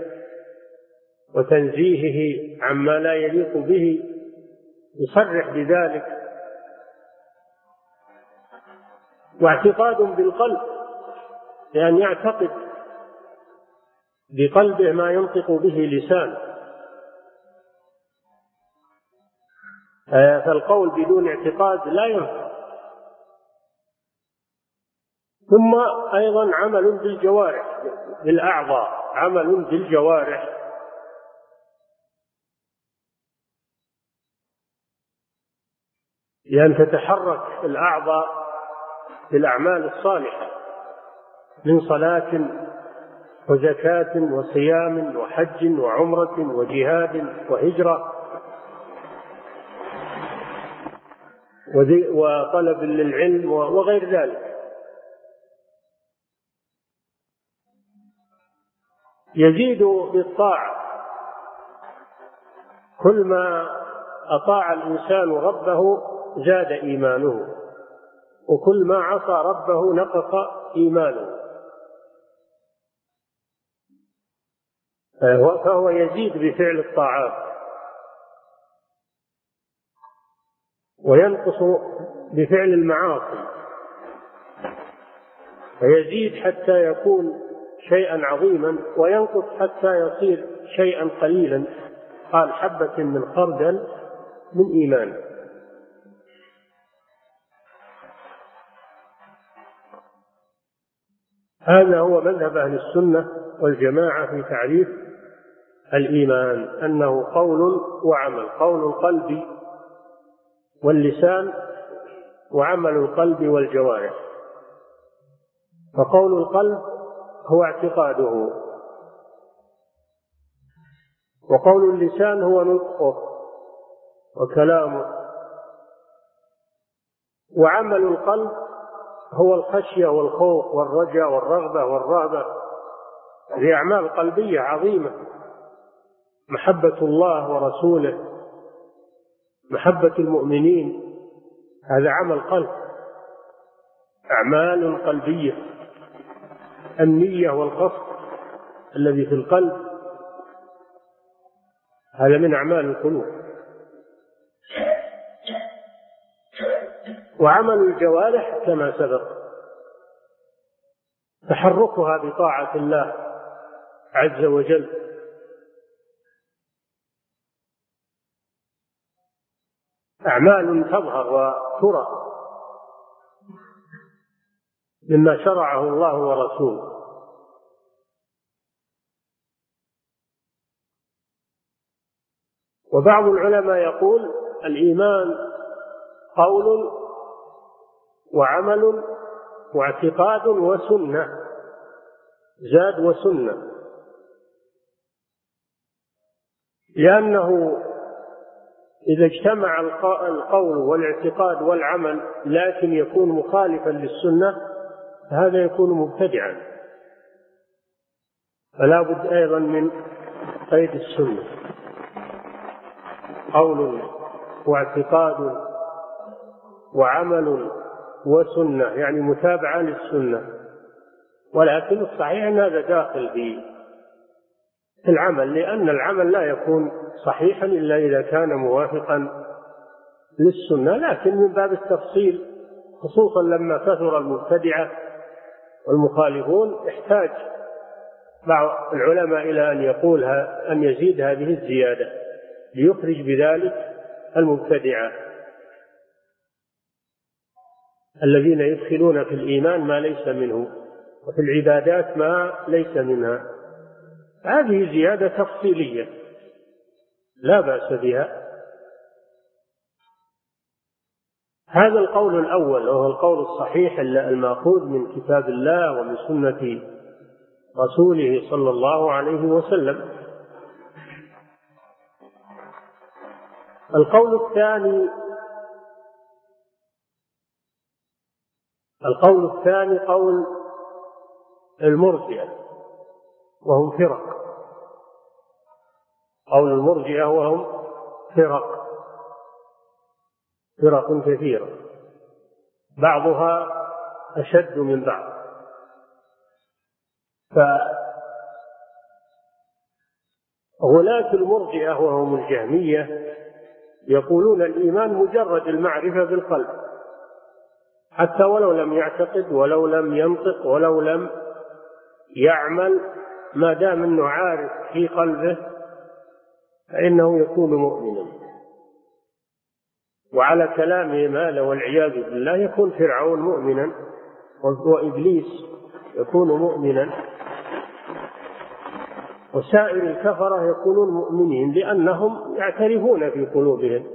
وتنزيهه عما لا يليق به، يصرح بذلك. واعتقاد بالقلب بأن يعتقد بقلبه ما ينطق به لسان، فالقول بدون اعتقاد لا ينفع. ثم أيضا عمل بالجوارح بالأعضاء، عمل بالجوارح لأن تتحرك الأعضاء بالأعمال الصالحة من صلاة وزكاة وصيام وحج وعمرة وجهاد وهجرة وطلب للعلم وغير ذلك. يزيد بالطاعة، كل ما أطاع الإنسان ربه زاد إيمانه، وكل ما عصى ربه نقص إيمانه، فهو يزيد بفعل الطاعات وينقص بفعل المعاصي، فيزيد حتى يكون شيئا عظيما وينقص حتى يصير شيئا قليلا. قال حبة من خردل من إيمان. هذا هو مذهب أهل السنة والجماعة في تعريف الإيمان، أنه قول وعمل، قول القلب واللسان وعمل القلب والجوارح. فقول القلب هو اعتقاده، وقول اللسان هو نطقه وكلامه، وعمل القلب هو الخشية والخوف والرجاء والرغبة والرهبة. هذه أعمال قلبية عظيمة، محبة الله ورسوله، محبة المؤمنين، هذا عمل قلب، أعمال قلبية. النية والقصد الذي في القلب هذا من أعمال القلوب. وعمل الجوارح كما سبق تحركها بطاعة الله عز وجل، أعمال تظهر وترى مما شرعه الله ورسوله. وبعض العلماء يقول الإيمان قول وعمل واعتقاد وسنة، زاد وسنة، لأنه إذا اجتمع القول والاعتقاد والعمل لكن يكون مخالفا للسنة هذا يكون مبتدعا، فلا بد أيضا من قيد السنة، قول واعتقاد وعمل وسنة، يعني متابعة للسنة. ولكن الصحيح أن هذا داخل في العمل، لأن العمل لا يكون صحيحا إلا إذا كان موافقا للسنة، لكن من باب التفصيل خصوصا لما كثر المبتدعة والمخالفون احتاج بعض العلماء إلى أن يقول أن يزيد هذه الزيادة ليخرج بذلك المبتدعة الذين يدخلون في الإيمان ما ليس منه وفي العبادات ما ليس منها. هذه زيادة تفصيلية لا بأس بها. هذا القول الأول وهو القول الصحيح المأخوذ من كتاب الله ومن سنة رسوله صلى الله عليه وسلم. القول الثاني القول الثاني قول المرجئة وهم فرق، قول المرجئة وهم فرق فرق كثيرة بعضها أشد من بعض. فغلاة المرجئة وهم الجهمية يقولون الإيمان مجرد المعرفة بالقلب، حتى ولو لم يعتقد ولو لم ينطق ولو لم يعمل، ما دام أنه عارف في قلبه فإنه يكون مؤمنا. وعلى كلامهم هذا والعياذ بالله يكون فرعون مؤمنا وإبليس يكون مؤمنا وسائر الكفرة يكونون مؤمنين، لأنهم يعترفون في قلوبهم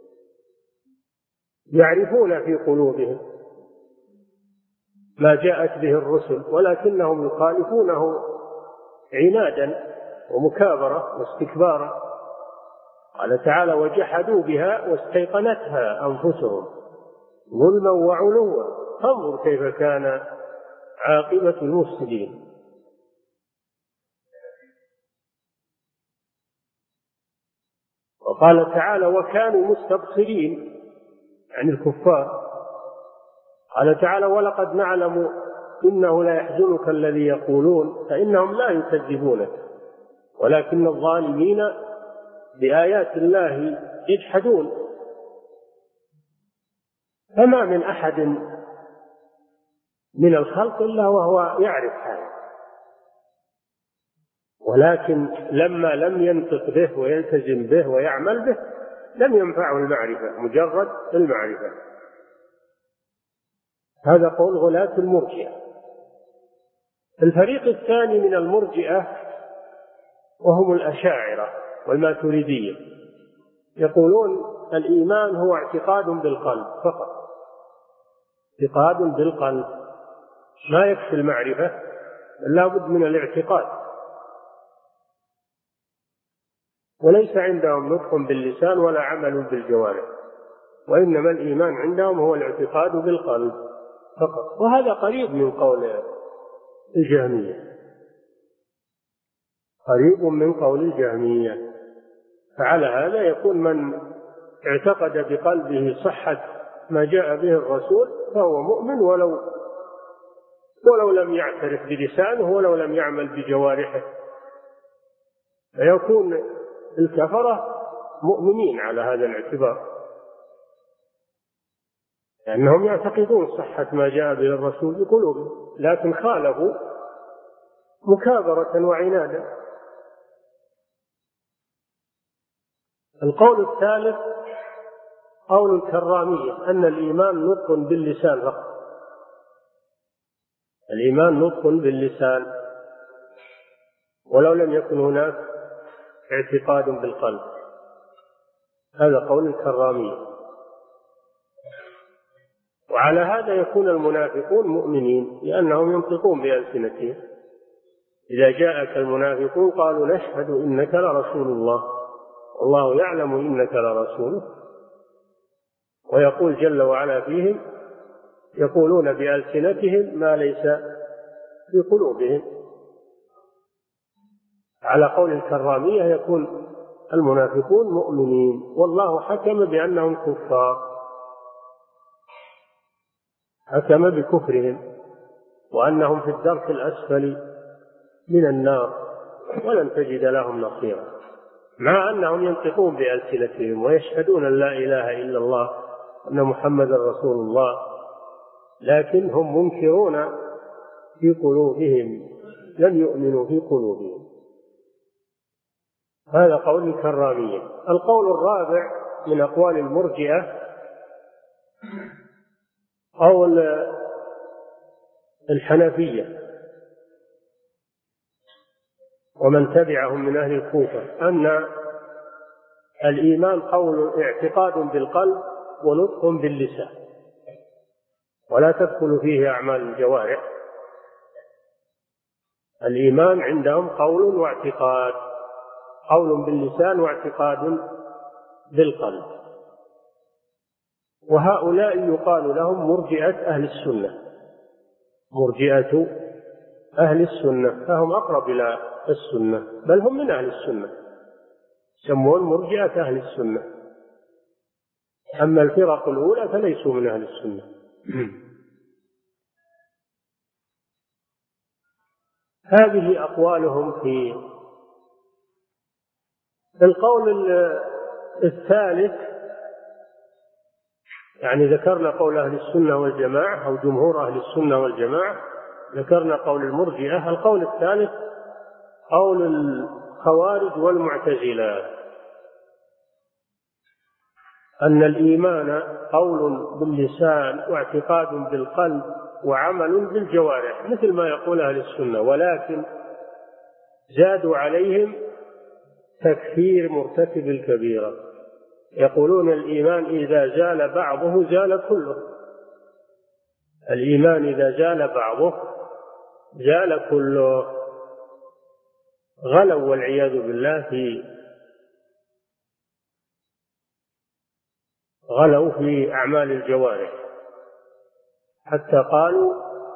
يعرفون في قلوبهم ما جاءت به الرسل، ولكنهم يخالفونه عنادا ومكابرة واستكبارا. قال تعالى وجحدوا بها واستيقنتها أنفسهم ظلما وعلوا فانظر كيف كان عاقبة المفسدين. وقال تعالى وكانوا مستبصرين عن الكفار. قال تعالى ولقد نعلم إنه لا يحزنك الذي يقولون فإنهم لا يكذبونك ولكن الظالمين بآيات الله يجحدون. فما من أحد من الخلق إلا وهو يعرف هذا، ولكن لما لم ينطق به ويلتزم به ويعمل به لم ينفعه المعرفة، مجرد المعرفة. هذا قول غلاة المرجئة. الفريق الثاني من المرجئة وهم الأشاعرة والماتريدية، يقولون الإيمان هو اعتقاد بالقلب فقط، اعتقاد بالقلب، ما يكفي المعرفة، لا بد من الاعتقاد، وليس عندهم نطق باللسان ولا عمل بالجوارح، وإنما الإيمان عندهم هو الاعتقاد بالقلب فقط. وهذا قريب من قول الجهمية، قريب من قول الجهمية. فعلى هذا يكون من اعتقد بقلبه صحة ما جاء به الرسول فهو مؤمن، ولو ولو لم يعترف بلسانه ولو لم يعمل بجوارحه، فيكون الكفرة مؤمنين على هذا الاعتبار، لأنهم يعتقدون صحة ما جاء به الرسول بقلوبهم، لكن خالفوا مكابرة وعنادا. القول الثالث قول الكرامية، أن الإيمان نطق باللسان فقط، الإيمان نطق باللسان ولو لم يكن هناك اعتقاد بالقلب. هذا قول الكرامية. وعلى هذا يكون المنافقون مؤمنين، لأنهم ينطقون بألسنتهم. إذا جاءك المنافقون قالوا نشهد إنك لرسول الله والله يعلم إنك لرسوله. ويقول جل وعلا فيهم يقولون بألسنتهم ما ليس في قلوبهم. على قول الكرامية يكون المنافقون مؤمنين، والله حكم بأنهم كفار، حكم بكفرهم وأنهم في الدرك الأسفل من النار ولن تجد لهم نصيرا، مع أنهم ينطقون بألسنتهم ويشهدون أن لا إله إلا الله وأن محمد رسول الله، لكن هم منكرون في قلوبهم، لم يؤمنوا في قلوبهم. هذا قول الكرامية. القول الرابع من أقوال المرجئة قول الحنفية ومن تبعهم من أهل الكوفة، أن الإيمان قول اعتقاد بالقلب ونطق باللسان، ولا تدخل فيه أعمال الجوارح. الإيمان عندهم قول واعتقاد، قول باللسان واعتقاد بالقلب. وهؤلاء يقال لهم مرجئة أهل السنة، مرجئة أهل السنة، فهم أقرب إلى السنة، بل هم من أهل السنة، يسمون مرجئة أهل السنة. أما الفرق الأولى فليسوا من أهل السنة. هذه أقوالهم. في القول الثالث، يعني ذكرنا قول أهل السنة والجماعة أو جمهور أهل السنة والجماعة، ذكرنا قول المرجئة. القول الثالث قول الخوارج والمعتزلة، أن الإيمان قول باللسان واعتقاد بالقلب وعمل بالجوارح، مثل ما يقول أهل السنة، ولكن زادوا عليهم تكفير مرتكب الكبيرة. يقولون الإيمان إذا زال بعضه زال كله، الإيمان إذا زال بعضه زال كله. غلوا والعياذ بالله في غلوا في أعمال الجوارح، حتى قالوا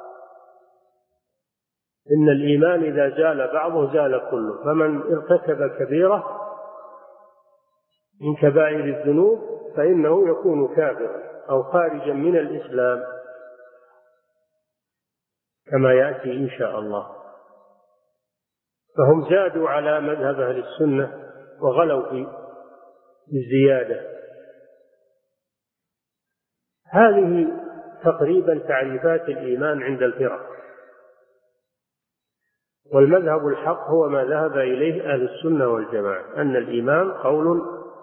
إن الإيمان إذا زال بعضه زال كله، فمن ارتكب كبيرة من كبائر الذنوب فإنه يكون كافرا أو خارجا من الإسلام، كما يأتي إن شاء الله. فهم زادوا على مذهب أهل السنة وغلوا في الزيادة. هذه تقريبا تعريفات الإيمان عند الفرق، والمذهب الحق هو ما ذهب إليه أهل السنة والجماعة، أن الإيمان قول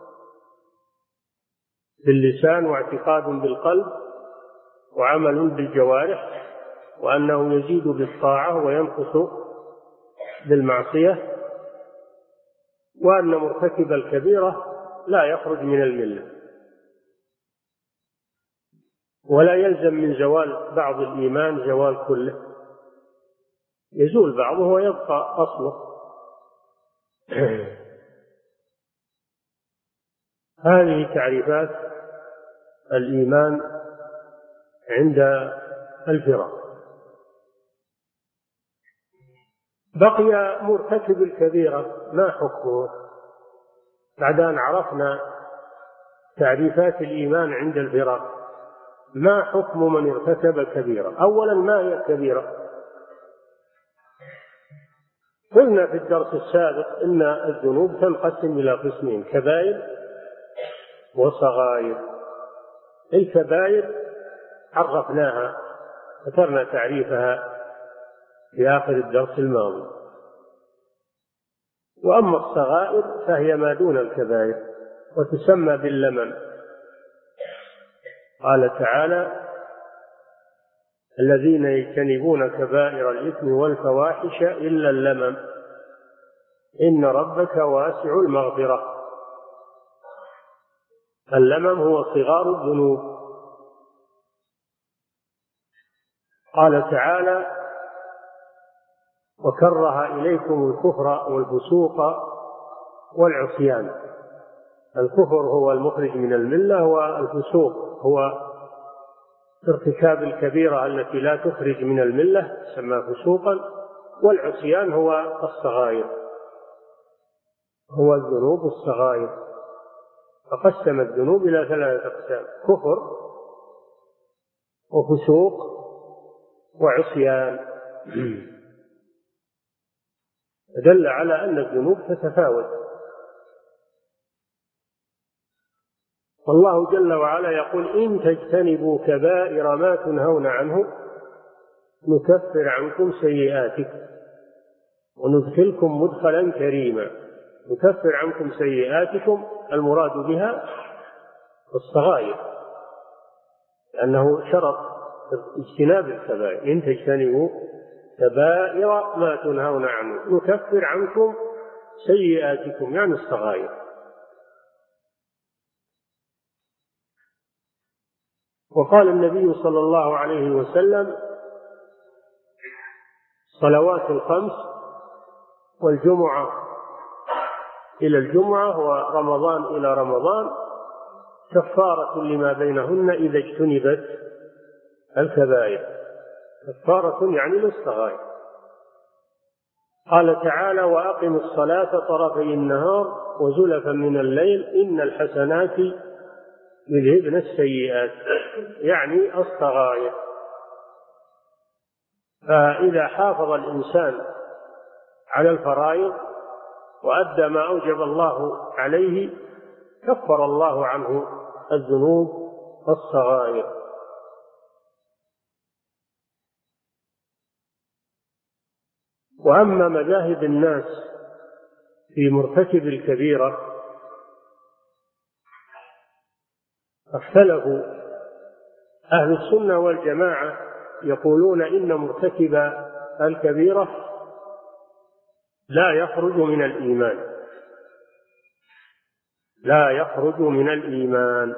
باللسان واعتقاد بالقلب وعمل بالجوارح، وأنه يزيد بالطاعة وينقص بالمعصية، وأن مرتكب الكبيرة لا يخرج من الملة، ولا يلزم من زوال بعض الإيمان زوال كله، يزول بعضه ويبقى أصله. هذه تعريفات الإيمان عند الفرق. بقي مرتكب الكبيرة، ما حكمه؟ بعد أن عرفنا تعريفات الإيمان عند الفرق، ما حكم من ارتكب كبيرة؟ أولا، ما هي الكبيرة؟ قلنا في الدرس السابق إن الذنوب تنقسم إلى قسمين: كبائر وصغائر. الكبائر عرفناها، ذكرنا تعريفها في آخر الدرس الماضي. وأما الصغائر فهي ما دون الكبائر وتسمى باللمم. قال تعالى: الذين يجتنبون كبائر الإثم والفواحش إلا اللمم إن ربك واسع المغفرة. اللمم هو صغار الذنوب. قال تعالى: وكره إليكم الكفر والفسوق والعصيان. الكفر هو المخرج من الملة، والفسوق هو ارتكاب الكبيرة التي لا تخرج من الملة تسمى فسوقا، والعصيان هو الصغائر، هو الذنوب الصغائر. فقسم الذنوب إلى ثلاثة أقسام: كفر وفسوق وعصيان. دل على أن الذنوب تتفاوت. والله جل وعلا يقول: إن تجتنبوا كبائر ما تنهون عنه نكفر عنكم سيئاتكم وندخلكم مدخلا كريما. نكفر عنكم سيئاتكم المراد بها الصغائر، لأنه شرط اجتناب الكبائر. إن تجتنبوا كبائر ما تنهون عنه نكفر عنكم سيئاتكم، يعني الصغائر. وقال النبي صلى الله عليه وسلم: صلوات الخمس والجمعة إلى الجمعة ورمضان إلى رمضان كفارة لما بينهن إذا اجتنبت الكبائر. كفارة يعني للصغائر. قال تعالى: وأقم الصلاة طرفي النهار وزلفا من الليل إن الحسنات يذهبن السيئات، يعني الصغائر. فإذا حافظ الإنسان على الفرائض وأدى ما أوجب الله عليه كفر الله عنه الذنوب الصغائر. وأما مذاهب الناس في مرتكب الكبيرة اختلفوا. أهل السنة والجماعة يقولون إن مرتكب الكبيرة لا يخرج من الإيمان، لا يخرج من الإيمان،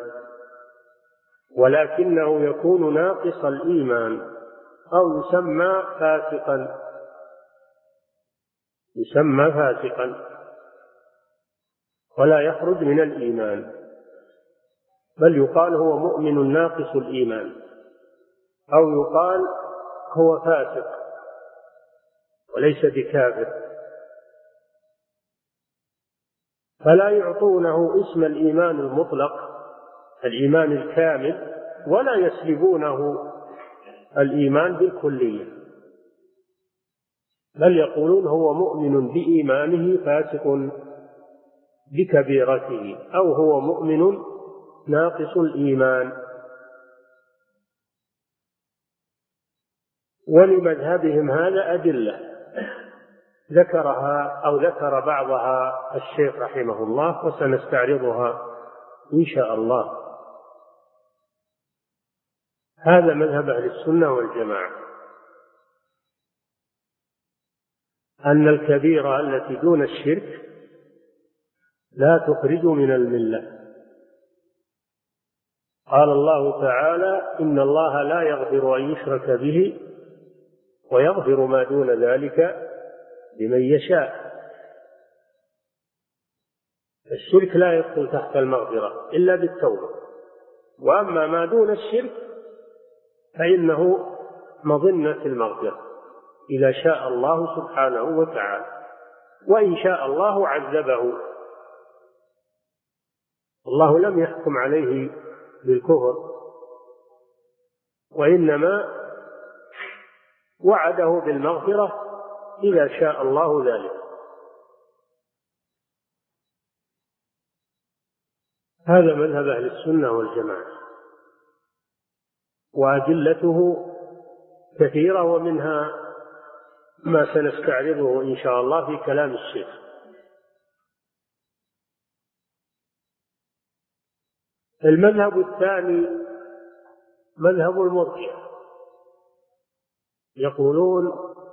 ولكنه يكون ناقص الإيمان أو يسمى فاسقا، يسمى فاسقا ولا يخرج من الإيمان، بل يقال هو مؤمن ناقص الإيمان، أو يقال هو فاسق وليس بكافر. فلا يعطونه اسم الإيمان المطلق، الإيمان الكامل، ولا يسلبونه الإيمان بالكلية، بل يقولون هو مؤمن بإيمانه فاسق بكبيرته، أو هو مؤمن ناقص الإيمان. ولمذهبهم هذا أدلة ذكرها أو ذكر بعضها الشيخ رحمه الله، وسنستعرضها إن شاء الله. هذا مذهب أهل السنة والجماعة، أن الكبيرة التي دون الشرك لا تخرج من الملة. قال الله تعالى: إن الله لا يغفر أن يشرك به ويغفر ما دون ذلك لمن يشاء. الشرك لا يدخل تحت المغفرة إلا بالتوبة، وأما ما دون الشرك فإنه مظنة المغفرة إذا شاء الله سبحانه وتعالى، وإن شاء الله عذبه. الله لم يحكم عليه بالكفر، وإنما وعده بالمغفرة إذا شاء الله ذلك. هذا مذهب أهل السنة والجماعة، وأدلته كثيرة، ومنها ما سنستعرضه إن شاء الله في كلام الشيخ. المذهب الثاني مذهب المرجئة، يقولون